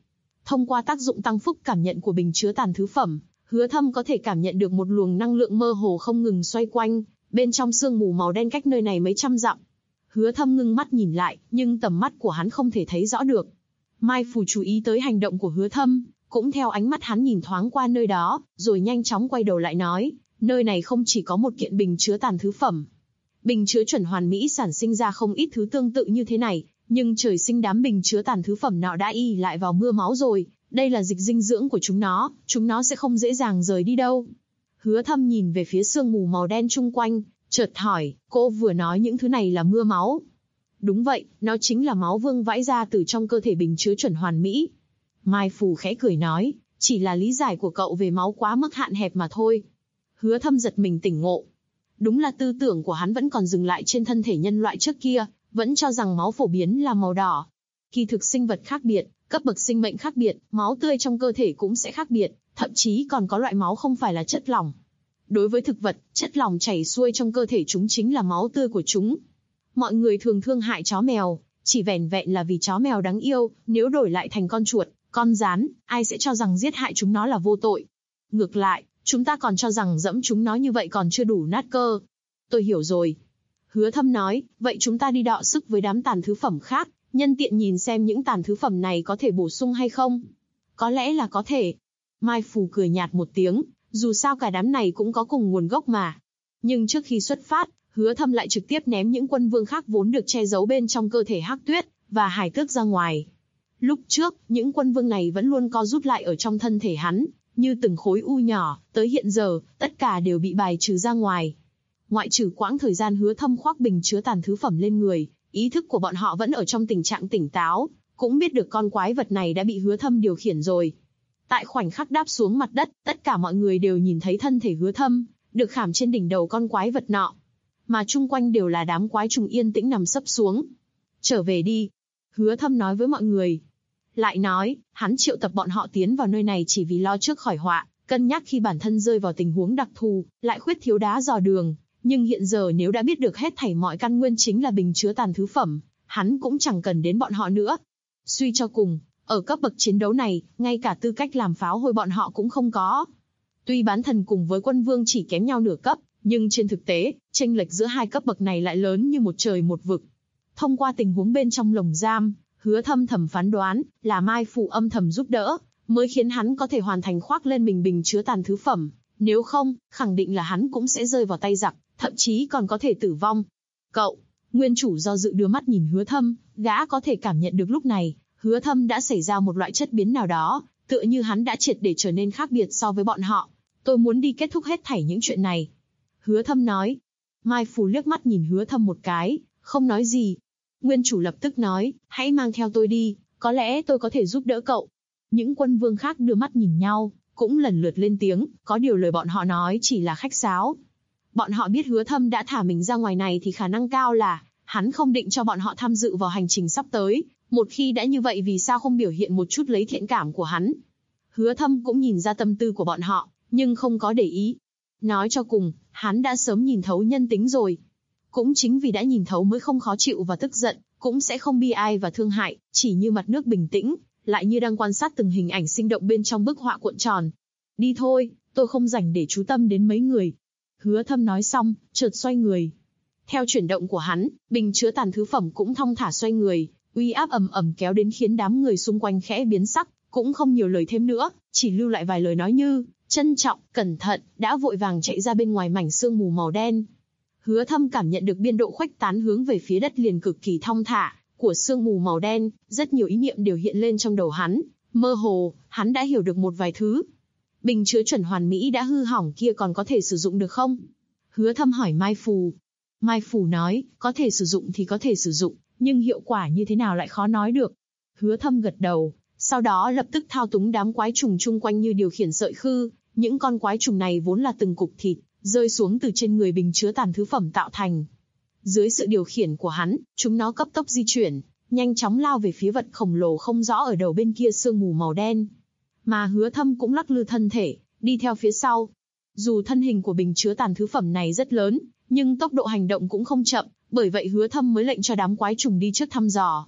Thông qua tác dụng tăng phúc cảm nhận của bình chứa tàn thứ phẩm, Hứa Thâm có thể cảm nhận được một luồng năng lượng mơ hồ không ngừng xoay quanh, bên trong sương mù màu đen cách nơi này mấy trăm dặm. Hứa Thâm ngưng mắt nhìn lại, nhưng tầm mắt của hắn không thể thấy rõ được. Mai Phù chú ý tới hành động của Hứa Thâm, cũng theo ánh mắt hắn nhìn thoáng qua nơi đó, rồi nhanh chóng quay đầu lại nói, nơi này không chỉ có một kiện bình chứa tàn thứ phẩm. Bình chứa chuẩn hoàn mỹ sản sinh ra không ít thứ tương tự như thế này, nhưng trời sinh đám bình chứa tàn thứ phẩm nọ đã ỉ lại vào mưa máu rồi, đây là dịch dinh dưỡng của chúng nó sẽ không dễ dàng rời đi đâu. Hứa Thâm nhìn về phía sương mù màu đen chung quanh, chợt hỏi, cô vừa nói những thứ này là mưa máu. Đúng vậy, nó chính là máu vương vãi ra từ trong cơ thể bình chứa chuẩn hoàn mỹ. Mai Phù khẽ cười nói, chỉ là lý giải của cậu về máu quá mức hạn hẹp mà thôi. Hứa Thâm giật mình tỉnh ngộ. Đúng là tư tưởng của hắn vẫn còn dừng lại trên thân thể nhân loại trước kia, vẫn cho rằng máu phổ biến là màu đỏ. Kỳ thực sinh vật khác biệt, cấp bậc sinh mệnh khác biệt, máu tươi trong cơ thể cũng sẽ khác biệt, thậm chí còn có loại máu không phải là chất lỏng. Đối với thực vật, chất lỏng chảy xuôi trong cơ thể chúng chính là máu tươi của chúng. Mọi người thường thương hại chó mèo, chỉ vẻn vẹn là vì chó mèo đáng yêu, nếu đổi lại thành con chuột, con gián, ai sẽ cho rằng giết hại chúng nó là vô tội. Ngược lại, chúng ta còn cho rằng dẫm chúng nó như vậy còn chưa đủ nát cơ. Tôi hiểu rồi. Hứa Thâm nói, vậy chúng ta đi đọ sức với đám tàn thứ phẩm khác, nhân tiện nhìn xem những tàn thứ phẩm này có thể bổ sung hay không. Có lẽ là có thể. Mai Phù cười nhạt một tiếng, dù sao cả đám này cũng có cùng nguồn gốc mà. Nhưng trước khi xuất phát, Hứa Thâm lại trực tiếp ném những quân vương khác vốn được che giấu bên trong cơ thể Hắc Tuyết và Hải Tước ra ngoài. Lúc trước, những quân vương này vẫn luôn co rút lại ở trong thân thể hắn, như từng khối u nhỏ, tới hiện giờ, tất cả đều bị bài trừ ra ngoài. Ngoại trừ quãng thời gian Hứa Thâm khoác bình chứa tàn thứ phẩm lên người, ý thức của bọn họ vẫn ở trong tình trạng tỉnh táo, cũng biết được con quái vật này đã bị Hứa Thâm điều khiển rồi. Tại khoảnh khắc đáp xuống mặt đất, tất cả mọi người đều nhìn thấy thân thể Hứa Thâm, được khảm trên đỉnh đầu con quái vật nọ. Mà chung quanh đều là đám quái trùng yên tĩnh nằm sấp xuống. Trở về đi. Hứa Thâm nói với mọi người. Lại nói, hắn triệu tập bọn họ tiến vào nơi này chỉ vì lo trước khỏi họa, cân nhắc khi bản thân rơi vào tình huống đặc thù, lại khuyết thiếu đá dò đường. Nhưng hiện giờ nếu đã biết được hết thảy mọi căn nguyên chính là bình chứa tàn thứ phẩm, hắn cũng chẳng cần đến bọn họ nữa. Suy cho cùng, ở cấp bậc chiến đấu này, ngay cả tư cách làm pháo hôi bọn họ cũng không có. Tuy bán thần cùng với quân vương chỉ kém nhau nửa cấp, nhưng trên thực tế, chênh lệch giữa hai cấp bậc này lại lớn như một trời một vực. Thông qua tình huống bên trong lồng giam, Hứa Thâm thầm phán đoán là Mai Phù âm thầm giúp đỡ, mới khiến hắn có thể hoàn thành khoác lên mình bình chứa tàn thứ phẩm. Nếu không, khẳng định là hắn cũng sẽ rơi vào tay giặc, thậm chí còn có thể tử vong. Cậu, nguyên chủ do dự đưa mắt nhìn Hứa Thâm, gã có thể cảm nhận được lúc này, Hứa Thâm đã xảy ra một loại chất biến nào đó, tựa như hắn đã triệt để trở nên khác biệt so với bọn họ. Tôi muốn đi kết thúc hết thảy những chuyện này. Hứa Thâm nói. Mai Phù liếc mắt nhìn Hứa Thâm một cái, không nói gì. Nguyên chủ lập tức nói, hãy mang theo tôi đi, có lẽ tôi có thể giúp đỡ cậu. Những quân vương khác đưa mắt nhìn nhau, cũng lần lượt lên tiếng, có điều lời bọn họ nói chỉ là khách sáo. Bọn họ biết Hứa Thâm đã thả mình ra ngoài này thì khả năng cao là hắn không định cho bọn họ tham dự vào hành trình sắp tới. Một khi đã như vậy vì sao không biểu hiện một chút lấy thiện cảm của hắn. Hứa Thâm cũng nhìn ra tâm tư của bọn họ, nhưng không có để ý. Nói cho cùng, hắn đã sớm nhìn thấu nhân tính rồi. Cũng chính vì đã nhìn thấu mới không khó chịu và tức giận, cũng sẽ không bi ai và thương hại, chỉ như mặt nước bình tĩnh, lại như đang quan sát từng hình ảnh sinh động bên trong bức họa cuộn tròn. Đi thôi, tôi không rảnh để chú tâm đến mấy người. Hứa Thâm nói xong, chợt xoay người. Theo chuyển động của hắn, bình chứa tàn thứ phẩm cũng thong thả xoay người, uy áp ầm ầm kéo đến khiến đám người xung quanh khẽ biến sắc, cũng không nhiều lời thêm nữa, chỉ lưu lại vài lời nói như trân trọng, cẩn thận, đã vội vàng chạy ra bên ngoài mảnh sương mù màu đen. Hứa Thâm cảm nhận được biên độ khuếch tán hướng về phía đất liền cực kỳ thong thả của sương mù màu đen, rất nhiều ý niệm đều hiện lên trong đầu hắn, mơ hồ, hắn đã hiểu được một vài thứ. Bình chứa chuẩn hoàn mỹ đã hư hỏng kia còn có thể sử dụng được không? Hứa Thâm hỏi Mai Phù. Mai Phù nói, có thể sử dụng thì có thể sử dụng, nhưng hiệu quả như thế nào lại khó nói được. Hứa Thâm gật đầu, sau đó lập tức thao túng đám quái trùng chung quanh như điều khiển sợi khư, những con quái trùng này vốn là từng cục thịt, rơi xuống từ trên người bình chứa tàn thứ phẩm tạo thành. Dưới sự điều khiển của hắn, chúng nó cấp tốc di chuyển, nhanh chóng lao về phía vật khổng lồ không rõ ở đầu bên kia sương mù màu đen. Mà Hứa Thâm cũng lắc lư thân thể, đi theo phía sau. Dù thân hình của bình chứa tàn thứ phẩm này rất lớn, nhưng tốc độ hành động cũng không chậm, bởi vậy Hứa Thâm mới lệnh cho đám quái trùng đi trước thăm dò.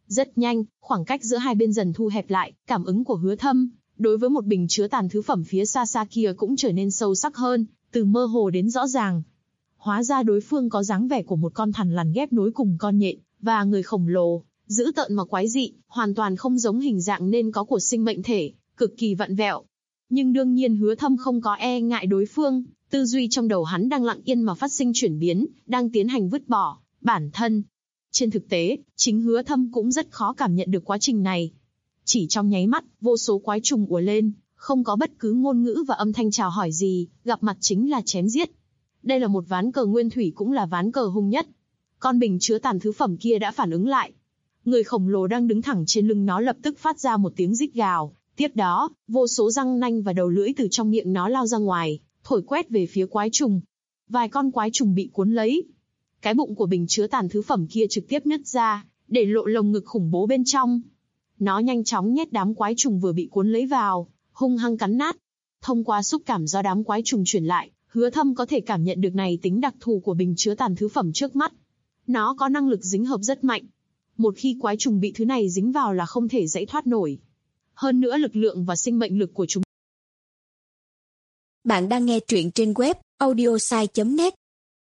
Rất nhanh, khoảng cách giữa hai bên dần thu hẹp lại, cảm ứng của Hứa Thâm đối với một bình chứa tàn thứ phẩm phía xa xa kia cũng trở nên sâu sắc hơn, từ mơ hồ đến rõ ràng. Hóa ra đối phương có dáng vẻ của một con thằn lằn ghép nối cùng con nhện, và người khổng lồ, dữ tợn mà quái dị, hoàn toàn không giống hình dạng nên có của sinh mệnh thể, cực kỳ vặn vẹo. Nhưng đương nhiên Hứa Thâm không có e ngại đối phương, tư duy trong đầu hắn đang lặng yên mà phát sinh chuyển biến, đang tiến hành vứt bỏ bản thân. Trên thực tế, chính Hứa Thâm cũng rất khó cảm nhận được quá trình này. Chỉ trong nháy mắt, vô số quái trùng ùa lên, không có bất cứ ngôn ngữ và âm thanh chào hỏi gì, gặp mặt chính là chém giết. Đây là một ván cờ nguyên thủy cũng là ván cờ hung nhất. Con bình chứa tàn thứ phẩm kia đã phản ứng lại. Người khổng lồ đang đứng thẳng trên lưng nó lập tức phát ra một tiếng rít gào. Tiếp đó, vô số răng nanh và đầu lưỡi từ trong miệng nó lao ra ngoài, thổi quét về phía quái trùng. Vài con quái trùng bị cuốn lấy. Cái bụng của bình chứa tàn thứ phẩm kia trực tiếp nứt ra, để lộ lồng ngực khủng bố bên trong. Nó nhanh chóng nhét đám quái trùng vừa bị cuốn lấy vào, hung hăng cắn nát. Thông qua xúc cảm do đám quái trùng truyền lại, Hứa Thâm có thể cảm nhận được này tính đặc thù của bình chứa tàn thứ phẩm trước mắt. Nó có năng lực dính hợp rất mạnh. Một khi quái trùng bị thứ này dính vào là không thể giãy thoát nổi. Hơn nữa lực lượng và sinh mệnh lực của chúng. Bạn đang nghe truyện trên web audiosai.net.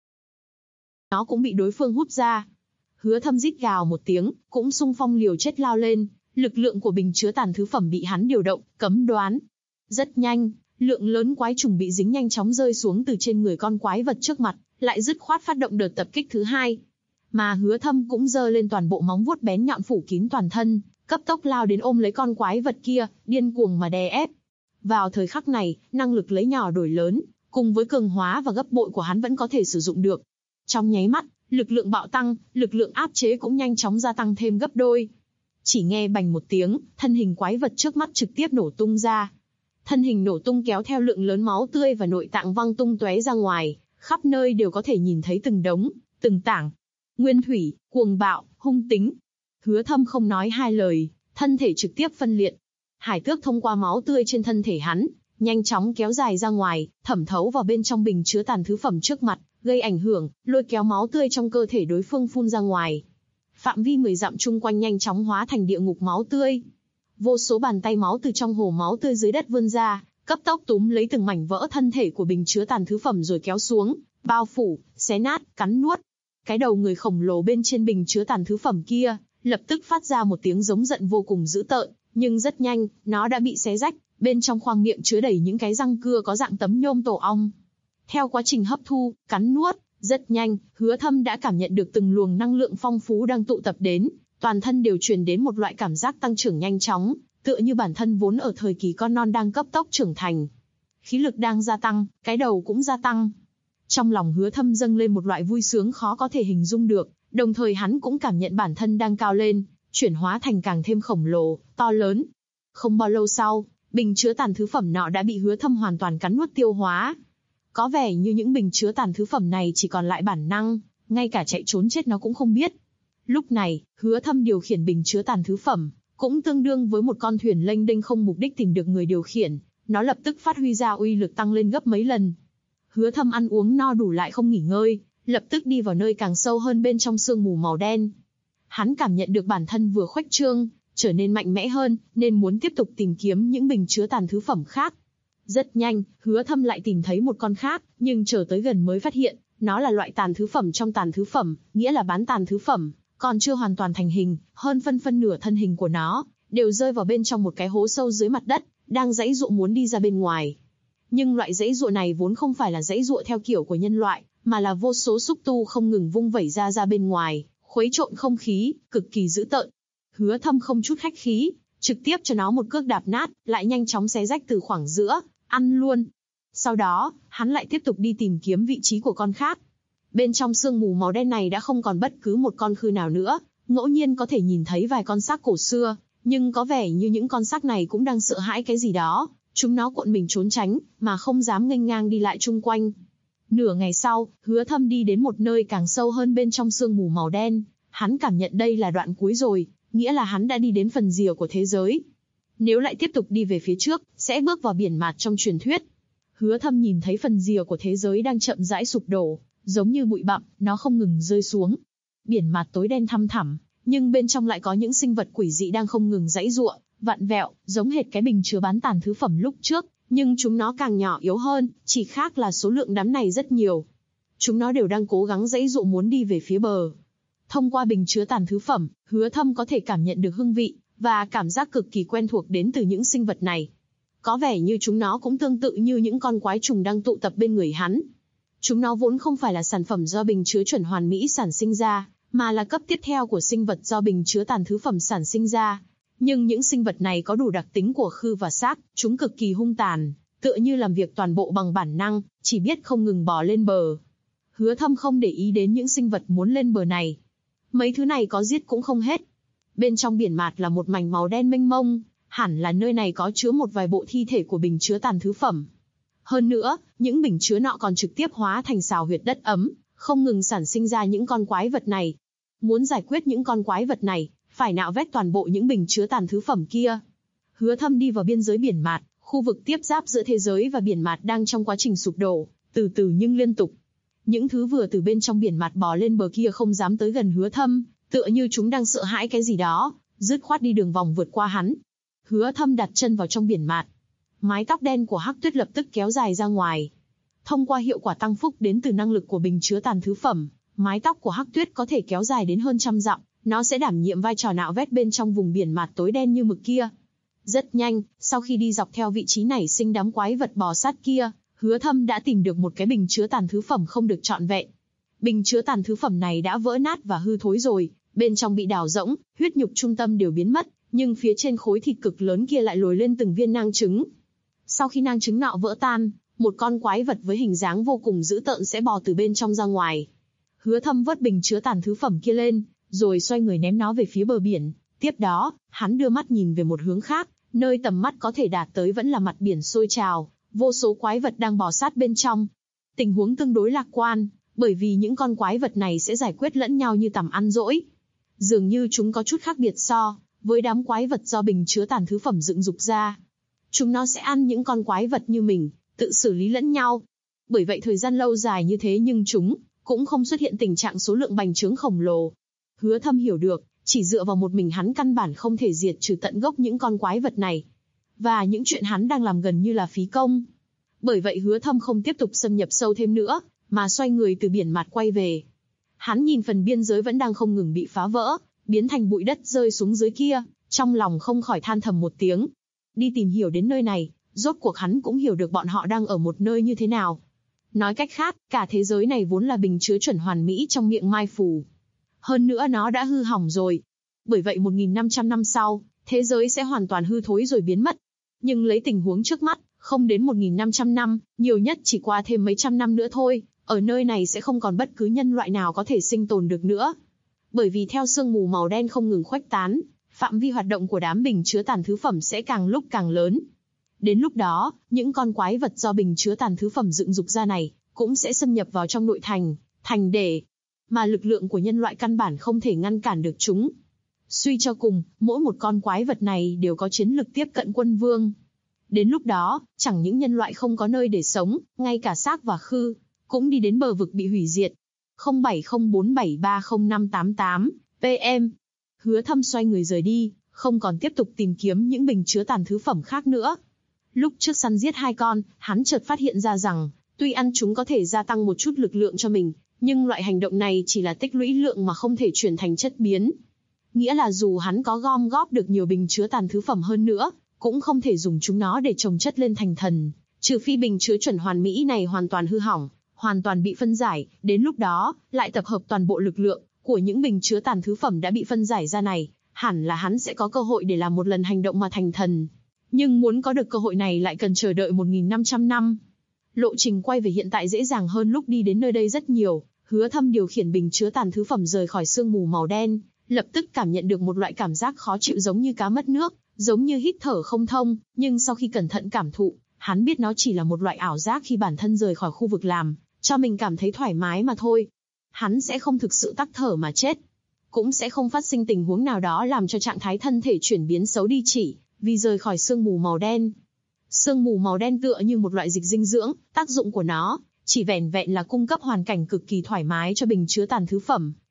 Nó cũng bị đối phương hút ra. Hứa Thâm rít gào một tiếng, cũng xung phong liều chết lao lên. Lực lượng của bình chứa tàn thứ phẩm bị hắn điều động, cấm đoán. Rất nhanh, lượng lớn quái trùng bị dính nhanh chóng rơi xuống từ trên người con quái vật trước mặt, lại dứt khoát phát động đợt tập kích thứ hai. Mà Hứa Thâm cũng giơ lên toàn bộ móng vuốt bén nhọn phủ kín toàn thân, cấp tốc lao đến ôm lấy con quái vật kia, điên cuồng mà đè ép. Vào thời khắc này, năng lực lấy nhỏ đổi lớn, cùng với cường hóa và gấp bội của hắn vẫn có thể sử dụng được. Trong nháy mắt, lực lượng bạo tăng, lực lượng áp chế cũng nhanh chóng gia tăng thêm gấp đôi. Chỉ nghe bành một tiếng, thân hình quái vật trước mắt trực tiếp nổ tung ra. Thân hình nổ tung kéo theo lượng lớn máu tươi và nội tạng văng tung tóe ra ngoài, khắp nơi đều có thể nhìn thấy từng đống, từng tảng. Nguyên thủy, cuồng bạo, hung tính. Hứa Thâm không nói hai lời, thân thể trực tiếp phân liệt. Hải tước thông qua máu tươi trên thân thể hắn, nhanh chóng kéo dài ra ngoài, thẩm thấu vào bên trong bình chứa tàn thứ phẩm trước mặt, gây ảnh hưởng, lôi kéo máu tươi trong cơ thể đối phương phun ra ngoài. Phạm vi 10 dặm chung quanh nhanh chóng hóa thành địa ngục máu tươi. Vô số bàn tay máu từ trong hồ máu tươi dưới đất vươn ra, cấp tốc túm lấy từng mảnh vỡ thân thể của bình chứa tàn thứ phẩm rồi kéo xuống, bao phủ, xé nát, cắn nuốt. Cái đầu người khổng lồ bên trên bình chứa tàn thứ phẩm kia, lập tức phát ra một tiếng giống giận vô cùng dữ tợn, nhưng rất nhanh, nó đã bị xé rách, bên trong khoang miệng chứa đầy những cái răng cưa có dạng tấm nhôm tổ ong. Theo quá trình hấp thu, cắn nuốt, rất nhanh, Hứa Thâm đã cảm nhận được từng luồng năng lượng phong phú đang tụ tập đến, toàn thân đều truyền đến một loại cảm giác tăng trưởng nhanh chóng, tựa như bản thân vốn ở thời kỳ con non đang cấp tốc trưởng thành. Khí lực đang gia tăng, cái đầu cũng gia tăng. Trong lòng Hứa Thâm dâng lên một loại vui sướng khó có thể hình dung được, đồng thời hắn cũng cảm nhận bản thân đang cao lên, chuyển hóa thành càng thêm khổng lồ, to lớn. Không bao lâu sau, bình chứa tàn thứ phẩm nọ đã bị Hứa Thâm hoàn toàn cắn nuốt tiêu hóa. Có vẻ như những bình chứa tàn thứ phẩm này chỉ còn lại bản năng, ngay cả chạy trốn chết nó cũng không biết. Lúc này, Hứa Thâm điều khiển bình chứa tàn thứ phẩm, cũng tương đương với một con thuyền lênh đênh không mục đích tìm được người điều khiển, nó lập tức phát huy ra uy lực tăng lên gấp mấy lần. Hứa Thâm ăn uống no đủ lại không nghỉ ngơi, lập tức đi vào nơi càng sâu hơn bên trong sương mù màu đen. Hắn cảm nhận được bản thân vừa khuếch trương, trở nên mạnh mẽ hơn, nên muốn tiếp tục tìm kiếm những bình chứa tàn thứ phẩm khác. Rất nhanh, Hứa Thâm lại tìm thấy một con khác, nhưng chờ tới gần mới phát hiện, nó là loại tàn thứ phẩm trong tàn thứ phẩm, nghĩa là bán tàn thứ phẩm, còn chưa hoàn toàn thành hình, hơn phân nửa thân hình của nó, đều rơi vào bên trong một cái hố sâu dưới mặt đất, đang giãy giụa muốn đi ra bên ngoài. Nhưng loại giãy giụa này vốn không phải là giãy giụa theo kiểu của nhân loại, mà là vô số xúc tu không ngừng vung vẩy ra bên ngoài, khuấy trộn không khí, cực kỳ dữ tợn. Hứa Thâm không chút khách khí, trực tiếp cho nó một cước đạp nát, lại nhanh chóng xé rách từ khoảng giữa, ăn luôn. Sau đó, hắn lại tiếp tục đi tìm kiếm vị trí của con khác. Bên trong sương mù màu đen này đã không còn bất cứ một con khư nào nữa, ngẫu nhiên có thể nhìn thấy vài con xác cổ xưa, nhưng có vẻ như những con xác này cũng đang sợ hãi cái gì đó, chúng nó cuộn mình trốn tránh, mà không dám nghênh ngang đi lại chung quanh. Nửa ngày sau, Hứa Thâm đi đến một nơi càng sâu hơn bên trong sương mù màu đen, hắn cảm nhận đây là đoạn cuối rồi, nghĩa là hắn đã đi đến phần rìa của thế giới. Nếu lại tiếp tục đi về phía trước, sẽ bước vào biển mạt trong truyền thuyết. Hứa Thâm nhìn thấy phần rìa của thế giới đang chậm rãi sụp đổ, giống như bụi bặm, nó không ngừng rơi xuống. Biển mạt tối đen thăm thẳm, nhưng bên trong lại có những sinh vật quỷ dị đang không ngừng giãy giụa, vặn vẹo, giống hệt cái bình chứa bán tàn thứ phẩm lúc trước, nhưng chúng nó càng nhỏ yếu hơn, chỉ khác là số lượng đám này rất nhiều. Chúng nó đều đang cố gắng giãy giụa muốn đi về phía bờ. Thông qua bình chứa tàn thứ phẩm, Hứa Thâm có thể cảm nhận được hương vị và cảm giác cực kỳ quen thuộc đến từ những sinh vật này. Có vẻ như chúng nó cũng tương tự như những con quái trùng đang tụ tập bên người hắn. Chúng nó vốn không phải là sản phẩm do bình chứa chuẩn hoàn mỹ sản sinh ra, mà là cấp tiếp theo của sinh vật do bình chứa tàn thứ phẩm sản sinh ra. Nhưng những sinh vật này có đủ đặc tính của khư và xác, chúng cực kỳ hung tàn, tựa như làm việc toàn bộ bằng bản năng, chỉ biết không ngừng bò lên bờ. Hứa Thâm không để ý đến những sinh vật muốn lên bờ này. Mấy thứ này có giết cũng không hết. Bên trong biển mạt là một mảnh màu đen mênh mông, hẳn là nơi này có chứa một vài bộ thi thể của bình chứa tàn thứ phẩm. Hơn nữa, những bình chứa nọ còn trực tiếp hóa thành xào huyệt đất ấm, không ngừng sản sinh ra những con quái vật này. Muốn giải quyết những con quái vật này, phải nạo vét toàn bộ những bình chứa tàn thứ phẩm kia. Hứa Thâm đi vào biên giới biển mạt, khu vực tiếp giáp giữa thế giới và biển mạt đang trong quá trình sụp đổ, từ từ nhưng liên tục. Những thứ vừa từ bên trong biển mạt bò lên bờ kia không dám tới gần Hứa Thâm, tựa như chúng đang sợ hãi cái gì đó, dứt khoát đi đường vòng vượt qua hắn. Hứa Thâm đặt chân vào trong biển mạt. Mái tóc đen của Hắc Tuyết lập tức kéo dài ra ngoài. Thông qua hiệu quả tăng phúc đến từ năng lực của bình chứa tàn thứ phẩm, mái tóc của Hắc Tuyết có thể kéo dài đến hơn 100 dặm, nó sẽ đảm nhiệm vai trò nạo vét bên trong vùng biển mạt tối đen như mực kia. Rất nhanh, sau khi đi dọc theo vị trí nảy sinh đám quái vật bò sát kia, Hứa Thâm đã tìm được một cái bình chứa tàn thứ phẩm không được trọn vẹn. Bình chứa tàn thứ phẩm này đã vỡ nát và hư thối rồi, bên trong bị đào rỗng, huyết nhục trung tâm đều biến mất, nhưng phía trên khối thịt cực lớn kia lại lồi lên từng viên nang trứng. Sau khi nang trứng nọ vỡ tan, một con quái vật với hình dáng vô cùng dữ tợn sẽ bò từ bên trong ra ngoài. Hứa Thâm vớt bình chứa tàn thứ phẩm kia lên, rồi xoay người ném nó về phía bờ biển. Tiếp đó, hắn đưa mắt nhìn về một hướng khác, nơi tầm mắt có thể đạt tới vẫn là mặt biển sôi trào, vô số quái vật đang bò sát bên trong. Tình huống tương đối lạc quan, bởi vì những con quái vật này sẽ giải quyết lẫn nhau như tằm ăn dỗi. Dường như chúng có chút khác biệt so với đám quái vật do bình chứa tàn thứ phẩm dựng dục ra. Chúng nó sẽ ăn những con quái vật như mình, tự xử lý lẫn nhau. Bởi vậy thời gian lâu dài như thế nhưng chúng cũng không xuất hiện tình trạng số lượng bành trướng khổng lồ. Hứa Thâm hiểu được, chỉ dựa vào một mình hắn căn bản không thể diệt trừ tận gốc những con quái vật này. Và những chuyện hắn đang làm gần như là phí công. Bởi vậy Hứa Thâm không tiếp tục xâm nhập sâu thêm nữa, mà xoay người từ biển mạt quay về. Hắn nhìn phần biên giới vẫn đang không ngừng bị phá vỡ, biến thành bụi đất rơi xuống dưới kia, trong lòng không khỏi than thầm một tiếng. Đi tìm hiểu đến nơi này, rốt cuộc hắn cũng hiểu được bọn họ đang ở một nơi như thế nào. Nói cách khác, cả thế giới này vốn là bình chứa chuẩn hoàn mỹ trong miệng Mai Phù. Hơn nữa nó đã hư hỏng rồi. Bởi vậy 1.500 năm sau, thế giới sẽ hoàn toàn hư thối rồi biến mất. Nhưng lấy tình huống trước mắt, không đến 1.500 năm, nhiều nhất chỉ qua thêm mấy trăm năm nữa thôi, ở nơi này sẽ không còn bất cứ nhân loại nào có thể sinh tồn được nữa. Bởi vì theo sương mù màu đen không ngừng khuếch tán, phạm vi hoạt động của đám bình chứa tàn thứ phẩm sẽ càng lúc càng lớn. Đến lúc đó, những con quái vật do bình chứa tàn thứ phẩm dựng dục ra này, cũng sẽ xâm nhập vào trong nội thành, thành để. Mà lực lượng của nhân loại căn bản không thể ngăn cản được chúng. Suy cho cùng, mỗi một con quái vật này đều có chiến lực tiếp cận quân vương. Đến lúc đó, chẳng những nhân loại không có nơi để sống, ngay cả xác và khư, cũng đi đến bờ vực bị hủy diệt. 0704730588, PM. Hứa Thâm xoay người rời đi, không còn tiếp tục tìm kiếm những bình chứa tàn thứ phẩm khác nữa. Lúc trước săn giết 2 con, hắn chợt phát hiện ra rằng, tuy ăn chúng có thể gia tăng một chút lực lượng cho mình, nhưng loại hành động này chỉ là tích lũy lượng mà không thể chuyển thành chất biến. Nghĩa là dù hắn có gom góp được nhiều bình chứa tàn thứ phẩm hơn nữa, cũng không thể dùng chúng nó để trồng chất lên thành thần, trừ phi bình chứa chuẩn hoàn mỹ này hoàn toàn hư hỏng, hoàn toàn bị phân giải, đến lúc đó, lại tập hợp toàn bộ lực lượng của những bình chứa tàn thứ phẩm đã bị phân giải ra này, hẳn là hắn sẽ có cơ hội để làm một lần hành động mà thành thần. Nhưng muốn có được cơ hội này lại cần chờ đợi 1.500 năm. Lộ trình quay về hiện tại dễ dàng hơn lúc đi đến nơi đây rất nhiều. Hứa Thâm điều khiển bình chứa tàn thứ phẩm rời khỏi sương mù màu đen, lập tức cảm nhận được một loại cảm giác khó chịu giống như cá mất nước, giống như hít thở không thông, nhưng sau khi cẩn thận cảm thụ, hắn biết nó chỉ là một loại ảo giác khi bản thân rời khỏi khu vực làm cho mình cảm thấy thoải mái mà thôi. Hắn sẽ không thực sự tắc thở mà chết, cũng sẽ không phát sinh tình huống nào đó làm cho trạng thái thân thể chuyển biến xấu đi chỉ vì rời khỏi sương mù màu đen. Sương mù màu đen tựa như một loại dịch dinh dưỡng, tác dụng của nó chỉ vẻn vẹn là cung cấp hoàn cảnh cực kỳ thoải mái cho bình chứa tàn thứ phẩm,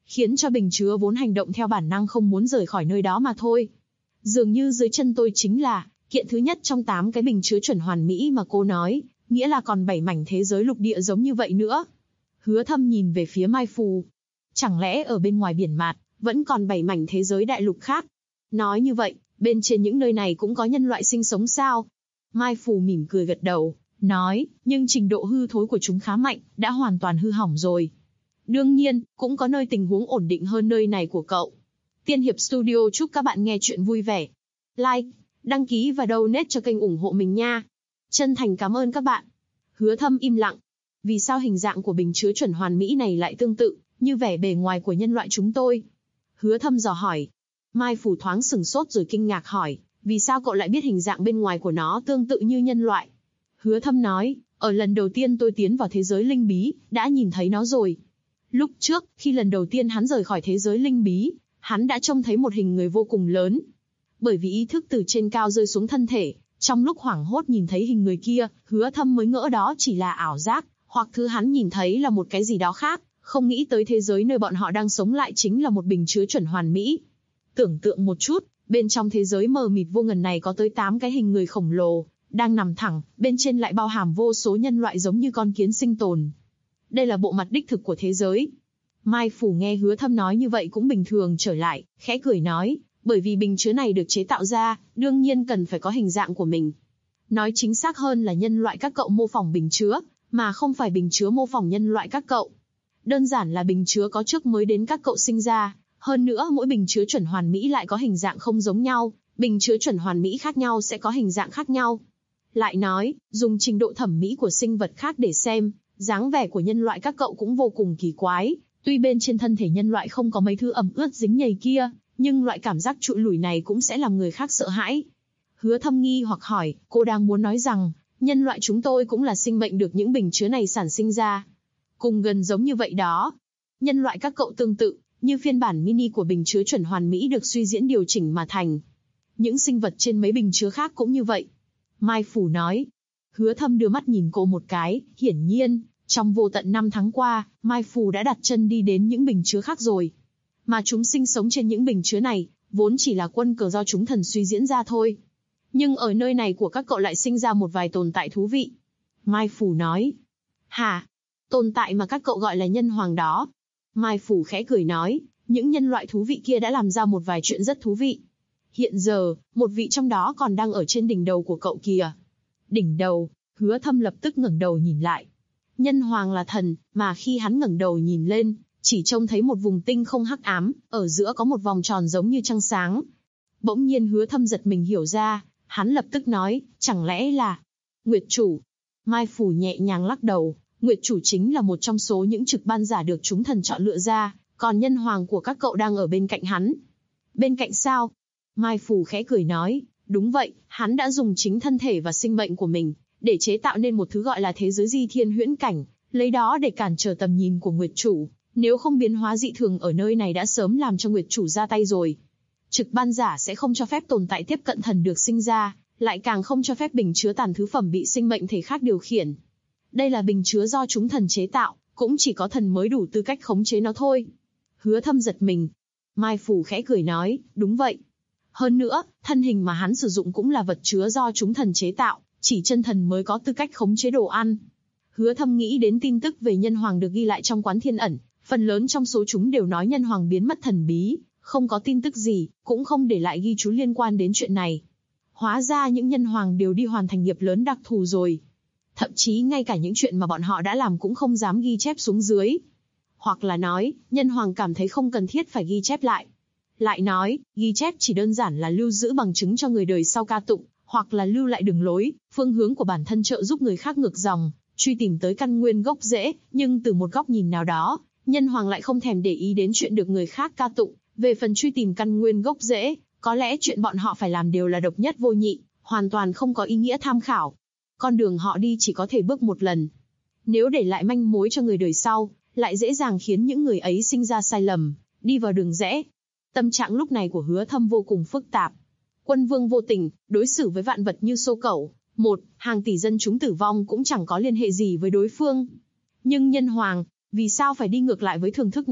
khiến cho bình chứa vốn hành động theo bản năng không muốn rời khỏi nơi đó mà thôi. Dường như dưới chân tôi chính là kiện thứ nhất trong 8 cái bình chứa chuẩn hoàn mỹ mà cô nói, nghĩa là còn 7 mảnh thế giới lục địa giống như vậy nữa. Hứa Thâm nhìn về phía Mai Phù. Chẳng lẽ ở bên ngoài biển mạt, vẫn còn 7 mảnh thế giới đại lục khác? Nói như vậy, bên trên những nơi này cũng có nhân loại sinh sống sao? Mai Phù mỉm cười gật đầu, nói, nhưng trình độ hư thối của chúng khá mạnh, đã hoàn toàn hư hỏng rồi. Đương nhiên, cũng có nơi tình huống ổn định hơn nơi này của cậu. Tiên Hiệp Studio chúc các bạn nghe chuyện vui vẻ. Like, đăng ký và donate cho kênh ủng hộ mình nha. Chân thành cảm ơn các bạn. Hứa Thâm im lặng. Vì sao hình dạng của bình chứa chuẩn hoàn mỹ này lại tương tự như vẻ bề ngoài của nhân loại chúng tôi? Hứa Thâm dò hỏi. Mai Phù thoáng sửng sốt rồi kinh ngạc hỏi, vì sao cậu lại biết hình dạng bên ngoài của nó tương tự như nhân loại? Hứa Thâm nói, ở lần đầu tiên tôi tiến vào thế giới linh bí, đã nhìn thấy nó rồi. Lúc trước, khi lần đầu tiên hắn rời khỏi thế giới linh bí, hắn đã trông thấy một hình người vô cùng lớn. Bởi vì ý thức từ trên cao rơi xuống thân thể, trong lúc hoảng hốt nhìn thấy hình người kia, Hứa Thâm mới ngỡ đó chỉ là ảo giác, hoặc thứ hắn nhìn thấy là một cái gì đó khác, không nghĩ tới thế giới nơi bọn họ đang sống lại chính là một bình chứa chuẩn hoàn mỹ. Tưởng tượng một chút, bên trong thế giới mờ mịt vô ngần này có tới 8 cái hình người khổng lồ, đang nằm thẳng, bên trên lại bao hàm vô số nhân loại giống như con kiến sinh tồn. Đây là bộ mặt đích thực của thế giới. Mai Phù nghe Hứa Thâm nói như vậy cũng bình thường trở lại, khẽ cười nói, bởi vì bình chứa này được chế tạo ra, đương nhiên cần phải có hình dạng của mình. Nói chính xác hơn là nhân loại các cậu mô phỏng bình chứa, mà không phải bình chứa mô phỏng nhân loại các cậu. Đơn giản là bình chứa có trước mới đến các cậu sinh ra, hơn nữa mỗi bình chứa chuẩn hoàn mỹ lại có hình dạng không giống nhau, bình chứa chuẩn hoàn mỹ khác nhau sẽ có hình dạng khác nhau. Lại nói, dùng trình độ thẩm mỹ của sinh vật khác để xem, dáng vẻ của nhân loại các cậu cũng vô cùng kỳ quái, tuy bên trên thân thể nhân loại không có mấy thứ ẩm ướt dính nhầy kia, nhưng loại cảm giác trụi lủi này cũng sẽ làm người khác sợ hãi. Hứa Thâm nghi hoặc hỏi, cô đang muốn nói rằng, nhân loại chúng tôi cũng là sinh mệnh được những bình chứa này sản sinh ra. Cùng gần giống như vậy đó. Nhân loại các cậu tương tự, như phiên bản mini của bình chứa chuẩn hoàn mỹ được suy diễn điều chỉnh mà thành. Những sinh vật trên mấy bình chứa khác cũng như vậy. Mai Phù nói. Hứa Thâm đưa mắt nhìn cô một cái, hiển nhiên, trong vô tận 5 tháng qua, Mai Phù đã đặt chân đi đến những bình chứa khác rồi. Mà chúng sinh sống trên những bình chứa này, vốn chỉ là quân cờ do chúng thần suy diễn ra thôi. Nhưng ở nơi này của các cậu lại sinh ra một vài tồn tại thú vị. Mai Phù nói. Hả? Tồn tại mà các cậu gọi là nhân hoàng đó. Mai Phù khẽ cười nói, những nhân loại thú vị kia đã làm ra một vài chuyện rất thú vị. Hiện giờ, một vị trong đó còn đang ở trên đỉnh đầu của cậu kìa. Đỉnh đầu? Hứa Thâm lập tức ngẩng đầu nhìn lại. Nhân hoàng là thần, mà khi hắn ngẩng đầu nhìn lên, chỉ trông thấy một vùng tinh không hắc ám, ở giữa có một vòng tròn giống như trăng sáng. Bỗng nhiên Hứa Thâm giật mình hiểu ra, hắn lập tức nói, chẳng lẽ là Nguyệt Chủ? Mai Phù nhẹ nhàng lắc đầu, Nguyệt Chủ chính là một trong số những trực ban giả được chúng thần chọn lựa ra, còn nhân hoàng của các cậu đang ở bên cạnh hắn. Bên cạnh sao? Mai Phù khẽ cười nói, đúng vậy, hắn đã dùng chính thân thể và sinh mệnh của mình, để chế tạo nên một thứ gọi là thế giới di thiên huyễn cảnh, lấy đó để cản trở tầm nhìn của Nguyệt Chủ. Nếu không biến hóa dị thường ở nơi này đã sớm làm cho Nguyệt Chủ ra tay rồi. Trực ban giả sẽ không cho phép tồn tại tiếp cận thần được sinh ra, lại càng không cho phép bình chứa tàn thứ phẩm bị sinh mệnh thể khác điều khiển. Đây là bình chứa do chúng thần chế tạo, cũng chỉ có thần mới đủ tư cách khống chế nó thôi. Hứa Thâm giật mình. Mai Phù khẽ cười nói, đúng vậy. Hơn nữa, thân hình mà hắn sử dụng cũng là vật chứa do chúng thần chế tạo, chỉ chân thần mới có tư cách khống chế đồ ăn. Hứa Thâm nghĩ đến tin tức về nhân hoàng được ghi lại trong Quán Thiên Ẩn, phần lớn trong số chúng đều nói nhân hoàng biến mất thần bí, không có tin tức gì, cũng không để lại ghi chú liên quan đến chuyện này. Hóa ra những nhân hoàng đều đi hoàn thành nghiệp lớn đặc thù rồi. Thậm chí ngay cả những chuyện mà bọn họ đã làm cũng không dám ghi chép xuống dưới. Hoặc là nói, nhân hoàng cảm thấy không cần thiết phải ghi chép lại. Lại nói, ghi chép chỉ đơn giản là lưu giữ bằng chứng cho người đời sau ca tụng, hoặc là lưu lại đường lối, phương hướng của bản thân trợ giúp người khác ngược dòng, truy tìm tới căn nguyên gốc rễ, nhưng từ một góc nhìn nào đó, nhân hoàng lại không thèm để ý đến chuyện được người khác ca tụng. Về phần truy tìm căn nguyên gốc rễ, có lẽ chuyện bọn họ phải làm đều là độc nhất vô nhị, hoàn toàn không có ý nghĩa tham khảo. Con đường họ đi chỉ có thể bước một lần. Nếu để lại manh mối cho người đời sau, lại dễ dàng khiến những người ấy sinh ra sai lầm, đi vào đường rẽ. Tâm trạng lúc này của Hứa Thâm vô cùng phức tạp. Quân vương vô tình, đối xử với vạn vật như xô cẩu, hàng tỷ dân chúng tử vong cũng chẳng có liên hệ gì với đối phương. Nhưng nhân hoàng, vì sao phải đi ngược lại với thường thức này,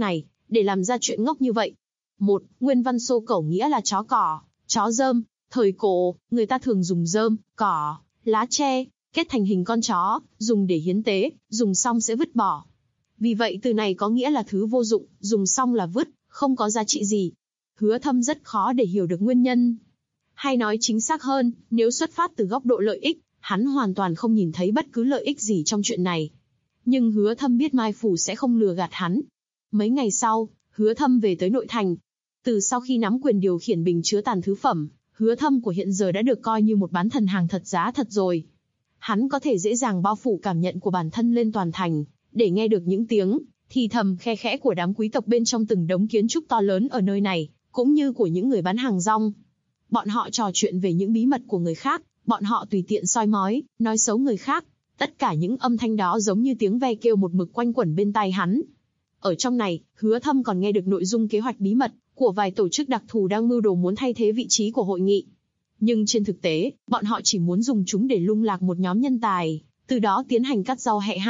để làm ra chuyện ngốc như vậy? Một, nguyên văn xô cẩu nghĩa là chó cỏ, chó rơm. Thời cổ, người ta thường dùng rơm, cỏ, lá tre, kết thành hình con chó, dùng để hiến tế, dùng xong sẽ vứt bỏ. Vì vậy từ này có nghĩa là thứ vô dụng, dùng xong là vứt, không có giá trị gì. Hứa Thâm rất khó để hiểu được nguyên nhân. Hay nói chính xác hơn, nếu xuất phát từ góc độ lợi ích, hắn hoàn toàn không nhìn thấy bất cứ lợi ích gì trong chuyện này. Nhưng Hứa Thâm biết Mai Phủ sẽ không lừa gạt hắn. Mấy ngày sau, Hứa Thâm về tới nội thành. Từ sau khi nắm quyền điều khiển bình chứa tàn thứ phẩm, Hứa Thâm của hiện giờ đã được coi như một bán thần hàng thật giá thật rồi. Hắn có thể dễ dàng bao phủ cảm nhận của bản thân lên toàn thành, để nghe được những tiếng thì thầm khe khẽ của đám quý tộc bên trong từng đống kiến trúc to lớn ở nơi này, cũng như của những người bán hàng rong. Bọn họ trò chuyện về những bí mật của người khác, bọn họ tùy tiện soi mói, nói xấu người khác. Tất cả những âm thanh đó giống như tiếng ve kêu một mực quanh quẩn bên tai hắn. Ở trong này, Hứa Thâm còn nghe được nội dung kế hoạch bí mật của vài tổ chức đặc thù đang mưu đồ muốn thay thế vị trí của hội nghị. Nhưng trên thực tế, bọn họ chỉ muốn dùng chúng để lung lạc một nhóm nhân tài, từ đó tiến hành cắt rau hẹ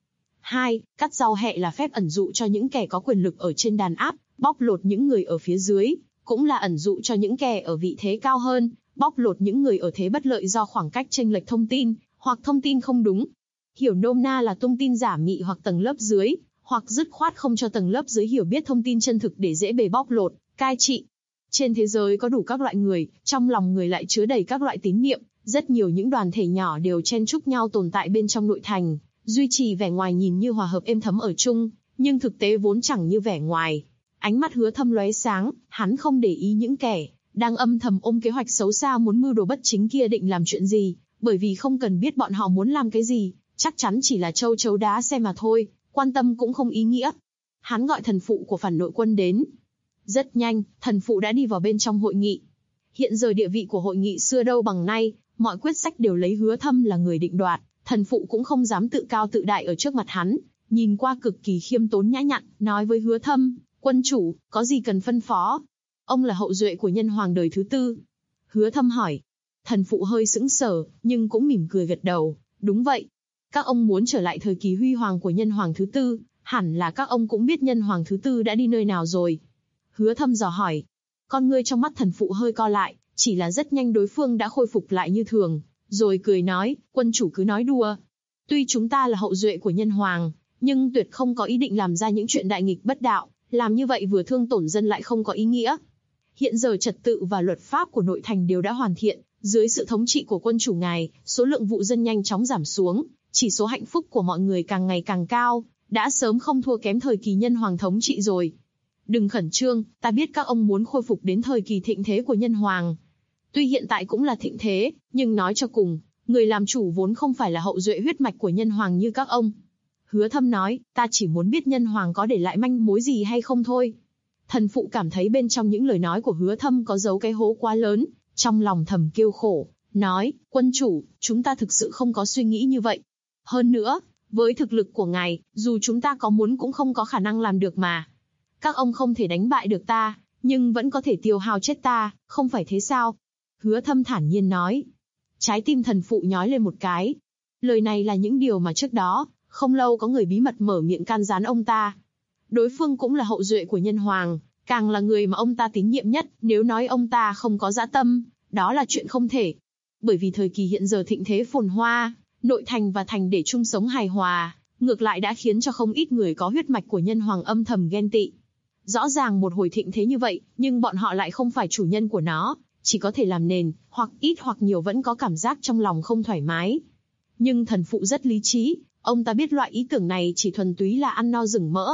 hai. Cắt rau hẹ là phép ẩn dụ cho những kẻ có quyền lực ở trên đàn áp, bóc lột những người ở phía dưới, cũng là ẩn dụ cho những kẻ ở vị thế cao hơn, bóc lột những người ở thế bất lợi do khoảng cách chênh lệch thông tin, hoặc thông tin không đúng. Hiểu nôm na là tung tin giả mị hoặc tầng lớp dưới, hoặc dứt khoát không cho tầng lớp dưới hiểu biết thông tin chân thực để dễ bề bóc lột, cai trị. Trên thế giới có đủ các loại người, trong lòng người lại chứa đầy các loại tín niệm, rất nhiều những đoàn thể nhỏ đều chen chúc nhau tồn tại bên trong nội thành, duy trì vẻ ngoài nhìn như hòa hợp êm thấm ở chung, nhưng thực tế vốn chẳng như vẻ ngoài. Ánh mắt Hứa Thâm lóe sáng, hắn không để ý những kẻ đang âm thầm ôm kế hoạch xấu xa muốn mưu đồ bất chính kia định làm chuyện gì, bởi vì không cần biết bọn họ muốn làm cái gì, chắc chắn chỉ là châu chấu đá xe mà thôi, quan tâm cũng không ý nghĩa. Hắn gọi thần phụ của phản nội quân đến. Rất nhanh, thần phụ đã đi vào bên trong hội nghị. Hiện giờ địa vị của hội nghị xưa đâu bằng nay, mọi quyết sách đều lấy Hứa Thâm là người định đoạt, thần phụ cũng không dám tự cao tự đại ở trước mặt hắn, nhìn qua cực kỳ khiêm tốn nhã nhặn, nói với Hứa Thâm, quân chủ, có gì cần phân phó? Ông là hậu duệ của nhân hoàng đời thứ tư. Hứa Thâm hỏi. Thần phụ hơi sững sờ, nhưng cũng mỉm cười gật đầu, đúng vậy. Các ông muốn trở lại thời kỳ huy hoàng của nhân hoàng thứ tư, hẳn là các ông cũng biết nhân hoàng thứ tư đã đi nơi nào rồi. Hứa Thâm dò hỏi. Con ngươi trong mắt thần phụ hơi co lại, chỉ là rất nhanh đối phương đã khôi phục lại như thường, rồi cười nói, quân chủ cứ nói đùa. Tuy chúng ta là hậu duệ của nhân hoàng, nhưng tuyệt không có ý định làm ra những chuyện đại nghịch bất đạo, làm như vậy vừa thương tổn dân lại không có ý nghĩa. Hiện giờ trật tự và luật pháp của nội thành đều đã hoàn thiện, dưới sự thống trị của quân chủ ngài, số lượng vụ dân nhanh chóng giảm xuống, chỉ số hạnh phúc của mọi người càng ngày càng cao, đã sớm không thua kém thời kỳ nhân hoàng thống trị rồi. Đừng khẩn trương, ta biết các ông muốn khôi phục đến thời kỳ thịnh thế của nhân hoàng. Tuy hiện tại cũng là thịnh thế, nhưng nói cho cùng, người làm chủ vốn không phải là hậu duệ huyết mạch của nhân hoàng như các ông. Hứa Thâm nói, ta chỉ muốn biết nhân hoàng có để lại manh mối gì hay không thôi. Thần phụ cảm thấy bên trong những lời nói của Hứa Thâm có giấu cái hố quá lớn, trong lòng thầm kêu khổ, nói, quân chủ, chúng ta thực sự không có suy nghĩ như vậy. Hơn nữa, với thực lực của ngài, dù chúng ta có muốn cũng không có khả năng làm được mà. Các ông không thể đánh bại được ta, nhưng vẫn có thể tiêu hao chết ta, không phải thế sao? Hứa Thâm thản nhiên nói. Trái tim thần phụ nhói lên một cái. Lời này là những điều mà trước đó, không lâu có người bí mật mở miệng can gián ông ta. Đối phương cũng là hậu duệ của nhân hoàng, càng là người mà ông ta tín nhiệm nhất, nếu nói ông ta không có dã tâm, đó là chuyện không thể. Bởi vì thời kỳ hiện giờ thịnh thế phồn hoa, nội thành và thành để chung sống hài hòa, ngược lại đã khiến cho không ít người có huyết mạch của nhân hoàng âm thầm ghen tị. Rõ ràng một hồi thịnh thế như vậy, nhưng bọn họ lại không phải chủ nhân của nó, chỉ có thể làm nền, hoặc ít hoặc nhiều vẫn có cảm giác trong lòng không thoải mái. Nhưng thần phụ rất lý trí, ông ta biết loại ý tưởng này chỉ thuần túy là ăn no rừng mỡ.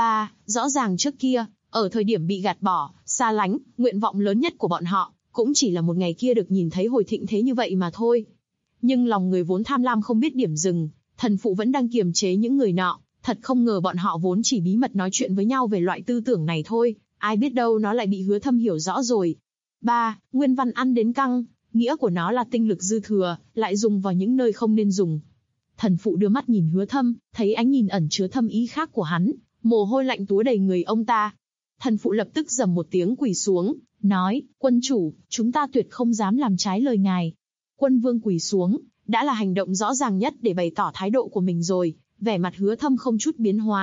Rõ ràng trước kia, ở thời điểm bị gạt bỏ, xa lánh, nguyện vọng lớn nhất của bọn họ, cũng chỉ là một ngày kia được nhìn thấy hồi thịnh thế như vậy mà thôi. Nhưng lòng người vốn tham lam không biết điểm dừng, thần phụ vẫn đang kiềm chế những người nọ, thật không ngờ bọn họ vốn chỉ bí mật nói chuyện với nhau về loại tư tưởng này thôi, ai biết đâu nó lại bị Hứa Thâm hiểu rõ rồi. 3. Nguyên văn ăn đến căng, nghĩa của nó là tinh lực dư thừa, lại dùng vào những nơi không nên dùng. Thần phụ đưa mắt nhìn Hứa Thâm, thấy ánh nhìn ẩn chứa thâm ý khác của hắn, mồ hôi lạnh túa đầy người ông ta. Thần phụ lập tức rầm một tiếng quỳ xuống, nói, quân chủ, chúng ta tuyệt không dám làm trái lời ngài. Quân vương quỳ xuống, đã là hành động rõ ràng nhất để bày tỏ thái độ của mình rồi, vẻ mặt Hứa Thâm không chút biến hóa,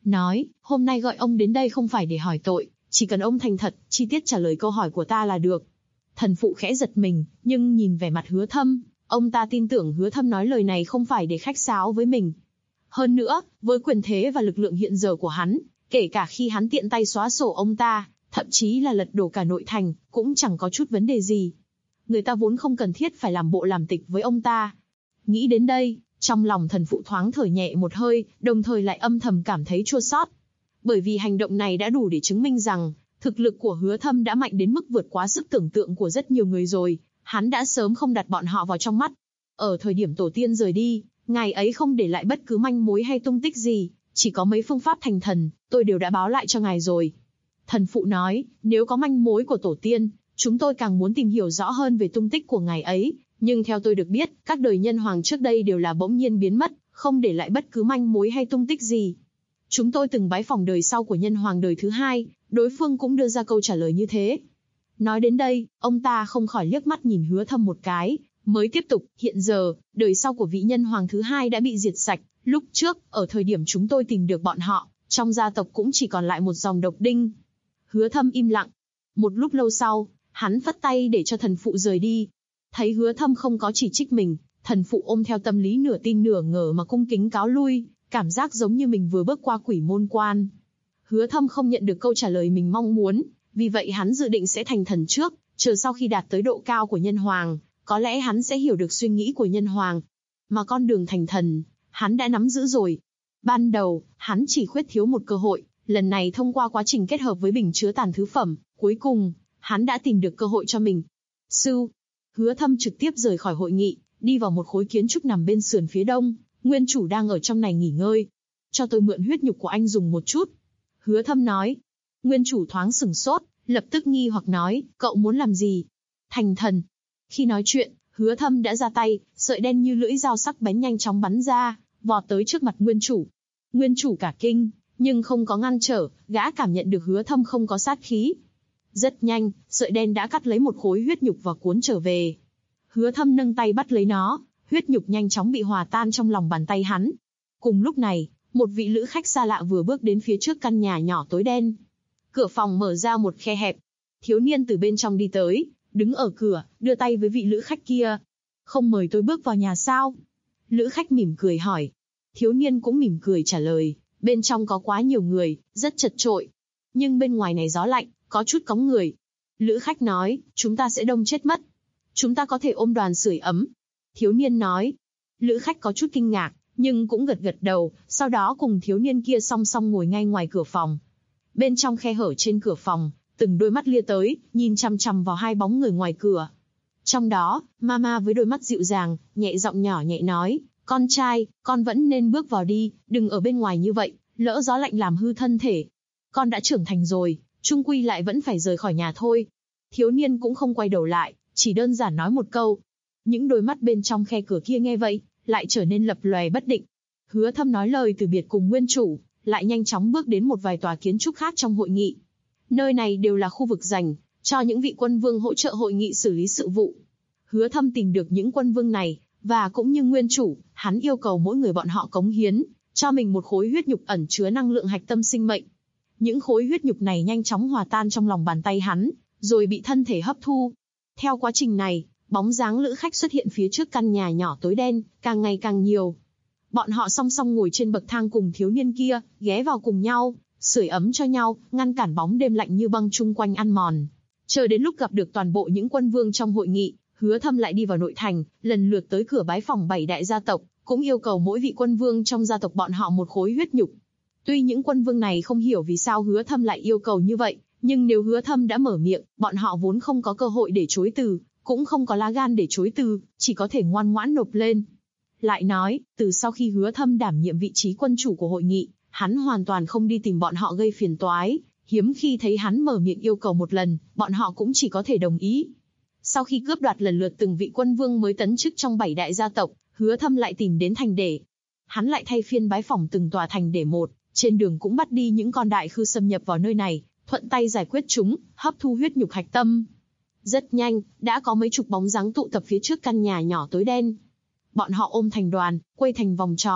nói, hôm nay gọi ông đến đây không phải để hỏi tội, chỉ cần ông thành thật, chi tiết trả lời câu hỏi của ta là được. Thần phụ khẽ giật mình, nhưng nhìn vẻ mặt Hứa Thâm, ông ta tin tưởng Hứa Thâm nói lời này không phải để khách sáo với mình. Hơn nữa, với quyền thế và lực lượng hiện giờ của hắn, kể cả khi hắn tiện tay xóa sổ ông ta, thậm chí là lật đổ cả nội thành, cũng chẳng có chút vấn đề gì. Người ta vốn không cần thiết phải làm bộ làm tịch với ông ta. Nghĩ đến đây, trong lòng thần phụ thoáng thở nhẹ một hơi, đồng thời lại âm thầm cảm thấy chua xót. Bởi vì hành động này đã đủ để chứng minh rằng, thực lực của Hứa Thâm đã mạnh đến mức vượt quá sức tưởng tượng của rất nhiều người rồi, hắn đã sớm không đặt bọn họ vào trong mắt. Ở thời điểm tổ tiên rời đi, ngài ấy không để lại bất cứ manh mối hay tung tích gì, chỉ có mấy phương pháp thành thần, tôi đều đã báo lại cho ngài rồi. Thần phụ nói, nếu có manh mối của tổ tiên, chúng tôi càng muốn tìm hiểu rõ hơn về tung tích của ngài ấy, nhưng theo tôi được biết, các đời nhân hoàng trước đây đều là bỗng nhiên biến mất, không để lại bất cứ manh mối hay tung tích gì. Chúng tôi từng bái phỏng đời sau của nhân hoàng đời thứ hai, đối phương cũng đưa ra câu trả lời như thế. Nói đến đây, ông ta không khỏi liếc mắt nhìn Hứa Thâm một cái, mới tiếp tục, hiện giờ, đời sau của vị nhân hoàng thứ hai đã bị diệt sạch, lúc trước, ở thời điểm chúng tôi tìm được bọn họ, trong gia tộc cũng chỉ còn lại một dòng độc đinh. Hứa Thâm im lặng. Một lúc lâu sau, hắn phất tay để cho thần phụ rời đi. Thấy Hứa Thâm không có chỉ trích mình, thần phụ ôm theo tâm lý nửa tin nửa ngờ mà cung kính cáo lui, cảm giác giống như mình vừa bước qua quỷ môn quan. Hứa Thâm không nhận được câu trả lời mình mong muốn, vì vậy hắn dự định sẽ thành thần trước, chờ sau khi đạt tới độ cao của nhân hoàng, có lẽ hắn sẽ hiểu được suy nghĩ của nhân hoàng. Mà con đường thành thần, hắn đã nắm giữ rồi. Ban đầu, hắn chỉ khuyết thiếu một cơ hội, lần này thông qua quá trình kết hợp với bình chứa tàn thứ phẩm, cuối cùng, hắn đã tìm được cơ hội cho mình. Sư, Hứa Thâm trực tiếp rời khỏi hội nghị, đi vào một khối kiến trúc nằm bên sườn phía đông, nguyên chủ đang ở trong này nghỉ ngơi. Cho tôi mượn huyết nhục của anh dùng một chút. Hứa Thâm nói. Nguyên chủ thoáng sửng sốt, lập tức nghi hoặc nói, cậu muốn làm gì? Thành thần. Khi nói chuyện, Hứa Thâm đã ra tay, sợi đen như lưỡi dao sắc bén nhanh chóng bắn ra, vọt tới trước mặt nguyên chủ. Nguyên chủ cả kinh, nhưng không có ngăn trở, gã cảm nhận được Hứa Thâm không có sát khí. Rất nhanh, sợi đen đã cắt lấy một khối huyết nhục và cuốn trở về. Hứa Thâm nâng tay bắt lấy nó, huyết nhục nhanh chóng bị hòa tan trong lòng bàn tay hắn. Cùng lúc này, một vị lữ khách xa lạ vừa bước đến phía trước căn nhà nhỏ tối đen. Cửa phòng mở ra một khe hẹp. Thiếu niên từ bên trong đi tới, đứng ở cửa, đưa tay với vị lữ khách kia. Không mời tôi bước vào nhà sao? Lữ khách mỉm cười hỏi. Thiếu niên cũng mỉm cười trả lời, bên trong có quá nhiều người, rất chật chội. Nhưng bên ngoài này gió lạnh, có chút cóng người. Lữ khách nói, chúng ta sẽ đông chết mất. Chúng ta có thể ôm đoàn sưởi ấm. Thiếu niên nói. Lữ khách có chút kinh ngạc, nhưng cũng gật gật đầu, sau đó cùng thiếu niên kia song song ngồi ngay ngoài cửa phòng. Bên trong khe hở trên cửa phòng, từng đôi mắt lia tới, nhìn chằm chằm vào hai bóng người ngoài cửa. Trong đó, Mama với đôi mắt dịu dàng, nhẹ giọng nhỏ nhẹ nói, con trai, con vẫn nên bước vào đi, đừng ở bên ngoài như vậy, lỡ gió lạnh làm hư thân thể. Con đã trưởng thành rồi, chung quy lại vẫn phải rời khỏi nhà thôi. Thiếu niên cũng không quay đầu lại, chỉ đơn giản nói một câu. Những đôi mắt bên trong khe cửa kia nghe vậy, lại trở nên lập lòe bất định. Hứa Thâm nói lời từ biệt cùng nguyên chủ, lại nhanh chóng bước đến một vài tòa kiến trúc khác trong hội nghị. Nơi này đều là khu vực dành cho những vị quân vương hỗ trợ hội nghị xử lý sự vụ. Hứa Thâm tìm được những quân vương này, và cũng như nguyên chủ, hắn yêu cầu mỗi người bọn họ cống hiến cho mình một khối huyết nhục ẩn chứa năng lượng hạch tâm sinh mệnh. Những khối huyết nhục này nhanh chóng hòa tan trong lòng bàn tay hắn, rồi bị thân thể hấp thu. Theo quá trình này, bóng dáng lữ khách xuất hiện phía trước căn nhà nhỏ tối đen, càng ngày càng nhiều. Bọn họ song song ngồi trên bậc thang cùng thiếu niên kia, ghé vào cùng nhau, sưởi ấm cho nhau, ngăn cản bóng đêm lạnh như băng chung quanh ăn mòn. Chờ đến lúc gặp được toàn bộ những quân vương trong hội nghị, Hứa Thâm lại đi vào nội thành, lần lượt tới cửa bái phòng 7 đại gia tộc, cũng yêu cầu mỗi vị quân vương trong gia tộc bọn họ một khối huyết nhục. Tuy những quân vương này không hiểu vì sao Hứa Thâm lại yêu cầu như vậy, nhưng nếu Hứa Thâm đã mở miệng, bọn họ vốn không có cơ hội để chối từ, cũng không có lá gan để chối từ, chỉ có thể ngoan ngoãn nộp lên. Lại nói, từ sau khi Hứa Thâm đảm nhiệm vị trí quân chủ của hội nghị, hắn hoàn toàn không đi tìm bọn họ gây phiền toái, hiếm khi thấy hắn mở miệng yêu cầu một lần, bọn họ cũng chỉ có thể đồng ý. Sau khi cướp đoạt lần lượt từng vị quân vương mới tấn chức trong 7 đại gia tộc, Hứa Thâm lại tìm đến thành để. Hắn lại thay phiên bái phỏng từng tòa thành để một, trên đường cũng bắt đi những con đại khư xâm nhập vào nơi này, thuận tay giải quyết chúng, hấp thu huyết nhục hạch tâm. Rất nhanh, đã có mấy chục bóng dáng tụ tập phía trước căn nhà nhỏ tối đen. Bọn họ ôm thành đoàn, quay thành vòng tròn,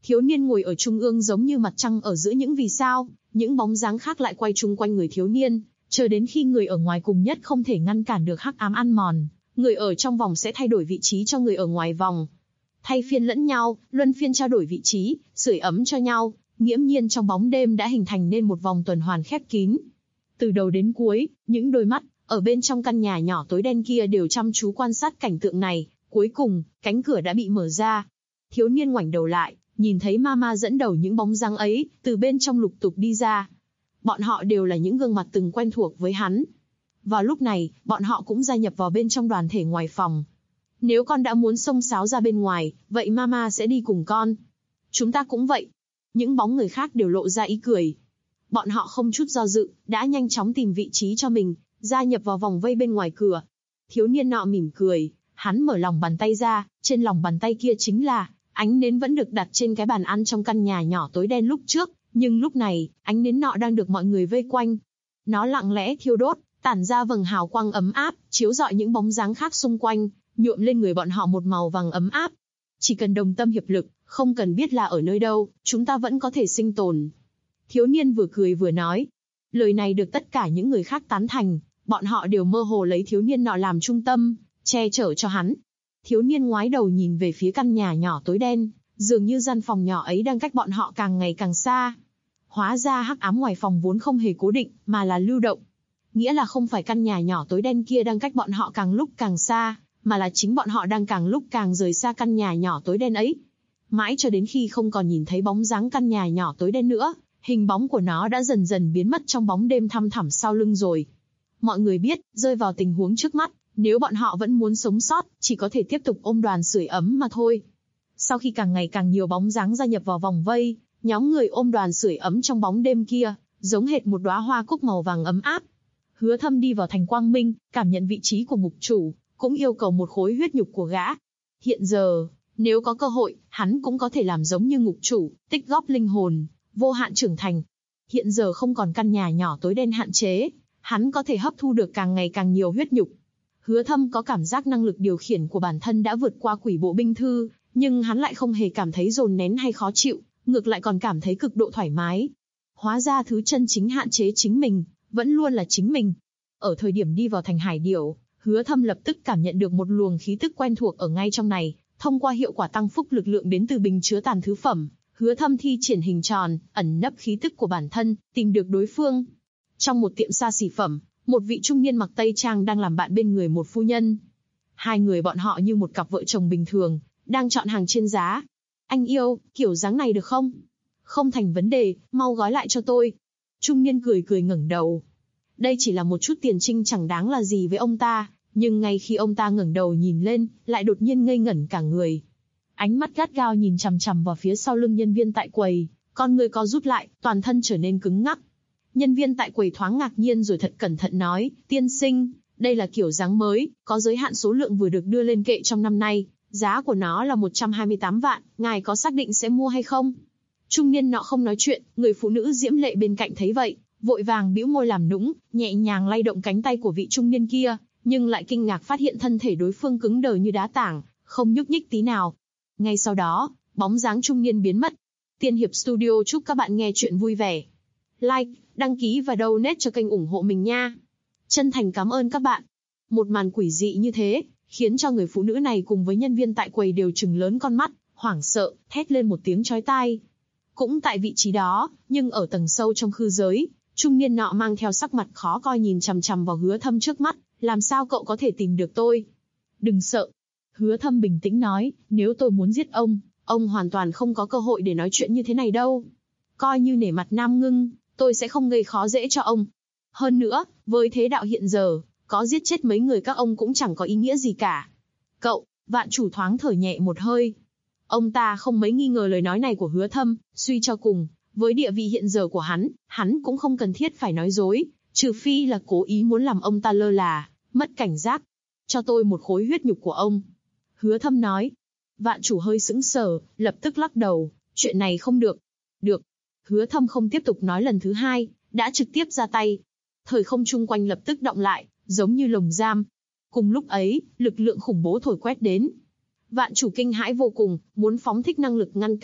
Thiếu niên ngồi ở trung ương giống như mặt trăng ở giữa những vì sao, những bóng dáng khác lại quay chung quanh người thiếu niên, chờ đến khi người ở ngoài cùng nhất không thể ngăn cản được hắc ám ăn mòn, người ở trong vòng sẽ thay đổi vị trí cho người ở ngoài vòng. Thay phiên lẫn nhau, luân phiên trao đổi vị trí, sưởi ấm cho nhau, nghiễm nhiên trong bóng đêm đã hình thành nên một vòng tuần hoàn khép kín. Từ đầu đến cuối, những đôi mắt ở bên trong căn nhà nhỏ tối đen kia đều chăm chú quan sát cảnh tượng này. Cuối cùng, cánh cửa đã bị mở ra. Thiếu niên ngoảnh đầu lại, nhìn thấy Mama dẫn đầu những bóng dáng ấy, từ bên trong lục tục đi ra. Bọn họ đều là những gương mặt từng quen thuộc với hắn. Vào lúc này, bọn họ cũng gia nhập vào bên trong đoàn thể ngoài phòng. Nếu con đã muốn xông xáo ra bên ngoài, vậy Mama sẽ đi cùng con. Chúng ta cũng vậy. Những bóng người khác đều lộ ra ý cười. Bọn họ không chút do dự, đã nhanh chóng tìm vị trí cho mình, gia nhập vào vòng vây bên ngoài cửa. Thiếu niên nọ mỉm cười, hắn mở lòng bàn tay ra, trên lòng bàn tay kia chính là ánh nến vẫn được đặt trên cái bàn ăn trong căn nhà nhỏ tối đen lúc trước, nhưng lúc này, ánh nến nọ đang được mọi người vây quanh. Nó lặng lẽ thiêu đốt, tản ra vầng hào quang ấm áp, chiếu rọi những bóng dáng khác xung quanh, nhuộm lên người bọn họ một màu vàng ấm áp. Chỉ cần đồng tâm hiệp lực, không cần biết là ở nơi đâu, chúng ta vẫn có thể sinh tồn. Thiếu niên vừa cười vừa nói. Lời này được tất cả những người khác tán thành, bọn họ đều mơ hồ lấy thiếu niên nọ làm trung tâm, che chở cho hắn. Thiếu niên ngoái đầu nhìn về phía căn nhà nhỏ tối đen, dường như gian phòng nhỏ ấy đang cách bọn họ càng ngày càng xa. Hóa ra hắc ám ngoài phòng vốn không hề cố định, mà là lưu động. Nghĩa là không phải căn nhà nhỏ tối đen kia đang cách bọn họ càng lúc càng xa, mà là chính bọn họ đang càng lúc càng rời xa căn nhà nhỏ tối đen ấy. Mãi cho đến khi không còn nhìn thấy bóng dáng căn nhà nhỏ tối đen nữa, hình bóng của nó đã dần dần biến mất trong bóng đêm thăm thẳm sau lưng rồi. Mọi người biết, rơi vào tình huống trước mắt, nếu bọn họ vẫn muốn sống sót, chỉ có thể tiếp tục ôm đoàn sưởi ấm mà thôi. Sau khi càng ngày càng nhiều bóng dáng gia nhập vào vòng vây, nhóm người ôm đoàn sưởi ấm trong bóng đêm kia, giống hệt một đóa hoa cúc màu vàng ấm áp. Hứa Thâm đi vào thành Quang Minh, cảm nhận vị trí của ngục chủ, cũng yêu cầu một khối huyết nhục của gã. Hiện giờ, nếu có cơ hội, hắn cũng có thể làm giống như ngục chủ, tích góp linh hồn, vô hạn trưởng thành. Hiện giờ không còn căn nhà nhỏ tối đen hạn chế, hắn có thể hấp thu được càng ngày càng nhiều huyết nhục. Hứa Thâm có cảm giác năng lực điều khiển của bản thân đã vượt qua quỷ bộ binh thư, nhưng hắn lại không hề cảm thấy dồn nén hay khó chịu, ngược lại còn cảm thấy cực độ thoải mái. Hóa ra thứ chân chính hạn chế chính mình, vẫn luôn là chính mình. Ở thời điểm đi vào thành Hải Điểu, Hứa Thâm lập tức cảm nhận được một luồng khí tức quen thuộc ở ngay trong này, thông qua hiệu quả tăng phúc lực lượng đến từ bình chứa tàn thứ phẩm. Hứa Thâm thi triển hình tròn, ẩn nấp khí tức của bản thân, tìm được đối phương. Trong một tiệm xa xỉ phẩm, một vị trung niên mặc tây trang đang làm bạn bên người một phu nhân. Hai người bọn họ như một cặp vợ chồng bình thường, đang chọn hàng trên giá. Anh yêu, kiểu dáng này được không? Không thành vấn đề, mau gói lại cho tôi. Trung niên cười cười ngẩng đầu. Đây chỉ là một chút tiền trinh chẳng đáng là gì với ông ta, nhưng ngay khi ông ta ngẩng đầu nhìn lên, lại đột nhiên ngây ngẩn cả người. Ánh mắt gắt gao nhìn chằm chằm vào phía sau lưng nhân viên tại quầy, con người co rút lại, toàn thân trở nên cứng ngắc. Nhân viên tại quầy thoáng ngạc nhiên rồi thật cẩn thận nói, tiên sinh, đây là kiểu dáng mới, có giới hạn số lượng vừa được đưa lên kệ trong năm nay, giá của nó là 128 vạn, ngài có xác định sẽ mua hay không? Trung niên nọ không nói chuyện, người phụ nữ diễm lệ bên cạnh thấy vậy, vội vàng bĩu môi làm nũng, nhẹ nhàng lay động cánh tay của vị trung niên kia, nhưng lại kinh ngạc phát hiện thân thể đối phương cứng đờ như đá tảng, không nhúc nhích tí nào. Ngay sau đó, bóng dáng trung niên biến mất. Tiên Hiệp Studio chúc các bạn nghe chuyện vui vẻ. Like, đăng ký và donate cho kênh ủng hộ mình nha. Chân thành cảm ơn các bạn. Một màn quỷ dị như thế, khiến cho người phụ nữ này cùng với nhân viên tại quầy đều trừng lớn con mắt, hoảng sợ, thét lên một tiếng chói tai. Cũng tại vị trí đó, nhưng ở tầng sâu trong khư giới, trung niên nọ mang theo sắc mặt khó coi nhìn chằm chằm vào Hứa Thâm trước mắt, làm sao cậu có thể tìm được tôi? Đừng sợ. Hứa Thâm bình tĩnh nói, nếu tôi muốn giết ông hoàn toàn không có cơ hội để nói chuyện như thế này đâu. Coi như nể mặt Nam Ngưng, tôi sẽ không gây khó dễ cho ông. Hơn nữa, với thế đạo hiện giờ, có giết chết mấy người các ông cũng chẳng có ý nghĩa gì cả. Cậu, Vạn Chủ thoáng thở nhẹ một hơi. Ông ta không mấy nghi ngờ lời nói này của Hứa Thâm, suy cho cùng, với địa vị hiện giờ của hắn cũng không cần thiết phải nói dối, trừ phi là cố ý muốn làm ông ta lơ là, mất cảnh giác. Cho tôi một khối huyết nhục của ông. Hứa Thâm nói. Vạn Chủ hơi sững sờ, lập tức lắc đầu, chuyện này không được. Được. Hứa Thâm không tiếp tục nói lần thứ hai, đã trực tiếp ra tay. Thời không chung quanh lập tức động lại, giống như lồng giam. Cùng lúc ấy, lực lượng khủng bố thổi quét đến. Vạn Chủ kinh hãi vô cùng, muốn phóng thích năng lực ngăn cản,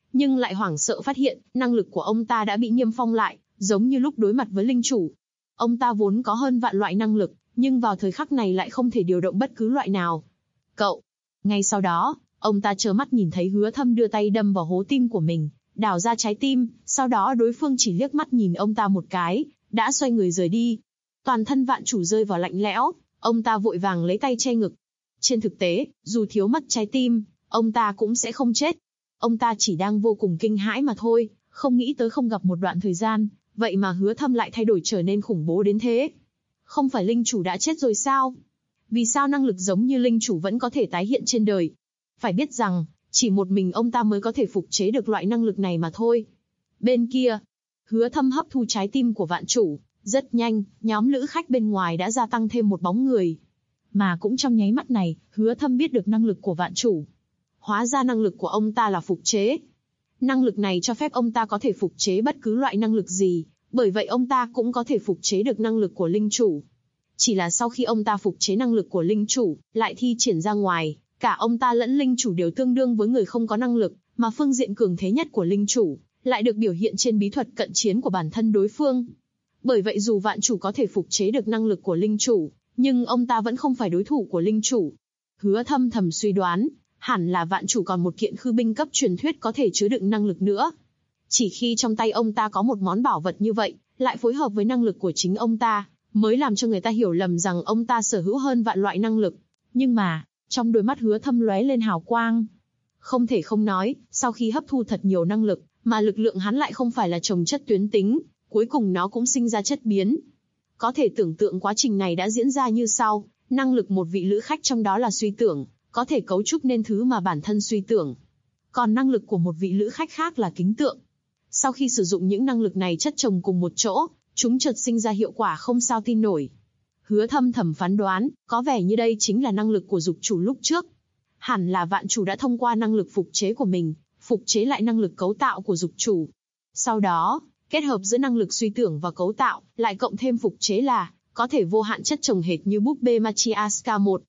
nhưng lại hoảng sợ phát hiện, năng lực của ông ta đã bị niêm phong lại, giống như lúc đối mặt với linh chủ. Ông ta vốn có hơn vạn loại năng lực, nhưng vào thời khắc này lại không thể điều động bất cứ loại nào. Cậu! Ngay sau đó, ông ta trơ mắt nhìn thấy Hứa Thâm đưa tay đâm vào hố tim của mình, đào ra trái tim, sau đó đối phương chỉ liếc mắt nhìn ông ta một cái, đã xoay người rời đi. Toàn thân Vạn Chủ rơi vào lạnh lẽo, ông ta vội vàng lấy tay che ngực. Trên thực tế, dù thiếu mất trái tim, ông ta cũng sẽ không chết. Ông ta chỉ đang vô cùng kinh hãi mà thôi, không nghĩ tới không gặp một đoạn thời gian, vậy mà Hứa Thâm lại thay đổi trở nên khủng bố đến thế. Không phải linh chủ đã chết rồi sao? Vì sao năng lực giống như linh chủ vẫn có thể tái hiện trên đời? Phải biết rằng, chỉ một mình ông ta mới có thể phục chế được loại năng lực này mà thôi. Bên kia, Hứa Thâm hấp thu trái tim của Vạn Chủ, rất nhanh, nhóm lữ khách bên ngoài đã gia tăng thêm một bóng người. Mà cũng trong nháy mắt này, Hứa Thâm biết được năng lực của Vạn Chủ. Hóa ra năng lực của ông ta là phục chế. Năng lực này cho phép ông ta có thể phục chế bất cứ loại năng lực gì, bởi vậy ông ta cũng có thể phục chế được năng lực của linh chủ. Chỉ là sau khi ông ta phục chế năng lực của linh chủ, lại thi triển ra ngoài, cả ông ta lẫn linh chủ đều tương đương với người không có năng lực, mà phương diện cường thế nhất của linh chủ lại được biểu hiện trên bí thuật cận chiến của bản thân đối phương. Bởi vậy dù Vạn Chủ có thể phục chế được năng lực của linh chủ, nhưng ông ta vẫn không phải đối thủ của linh chủ. Hứa Thâm thầm suy đoán, hẳn là Vạn Chủ còn một kiện khư binh cấp truyền thuyết có thể chứa đựng năng lực nữa. Chỉ khi trong tay ông ta có một món bảo vật như vậy, lại phối hợp với năng lực của chính ông ta, mới làm cho người ta hiểu lầm rằng ông ta sở hữu hơn vạn loại năng lực. Nhưng mà, trong đôi mắt Hứa Thâm lóe lên hào quang. Không thể không nói, sau khi hấp thu thật nhiều năng lực, mà lực lượng hắn lại không phải là chồng chất tuyến tính, cuối cùng nó cũng sinh ra chất biến. Có thể tưởng tượng quá trình này đã diễn ra như sau, năng lực một vị lữ khách trong đó là suy tưởng, có thể cấu trúc nên thứ mà bản thân suy tưởng. Còn năng lực của một vị lữ khách khác là kính tượng. Sau khi sử dụng những năng lực này chất chồng cùng một chỗ, chúng chợt sinh ra hiệu quả không sao tin nổi. Hứa Thâm thầm phán đoán, có vẻ như đây chính là năng lực của dục chủ lúc trước. Hẳn là Vạn Chủ đã thông qua năng lực phục chế của mình, phục chế lại năng lực cấu tạo của dục chủ. Sau đó, kết hợp giữa năng lực suy tưởng và cấu tạo, lại cộng thêm phục chế là, có thể vô hạn chất chồng hệt như búp bê Matryoshka 1.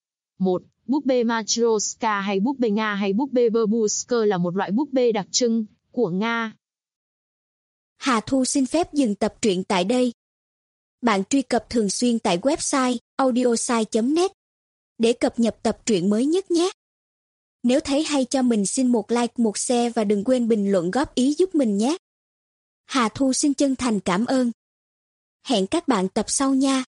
Búp bê Matryoshka hay búp bê Nga hay búp bê Babushka là một loại búp bê đặc trưng của Nga. Hà Thu xin phép dừng tập truyện tại đây. Bạn truy cập thường xuyên tại website audiosai.net để cập nhật tập truyện mới nhất nhé. Nếu thấy hay cho mình xin một like, một share và đừng quên bình luận góp ý giúp mình nhé. Hà Thu xin chân thành cảm ơn. Hẹn các bạn tập sau nha.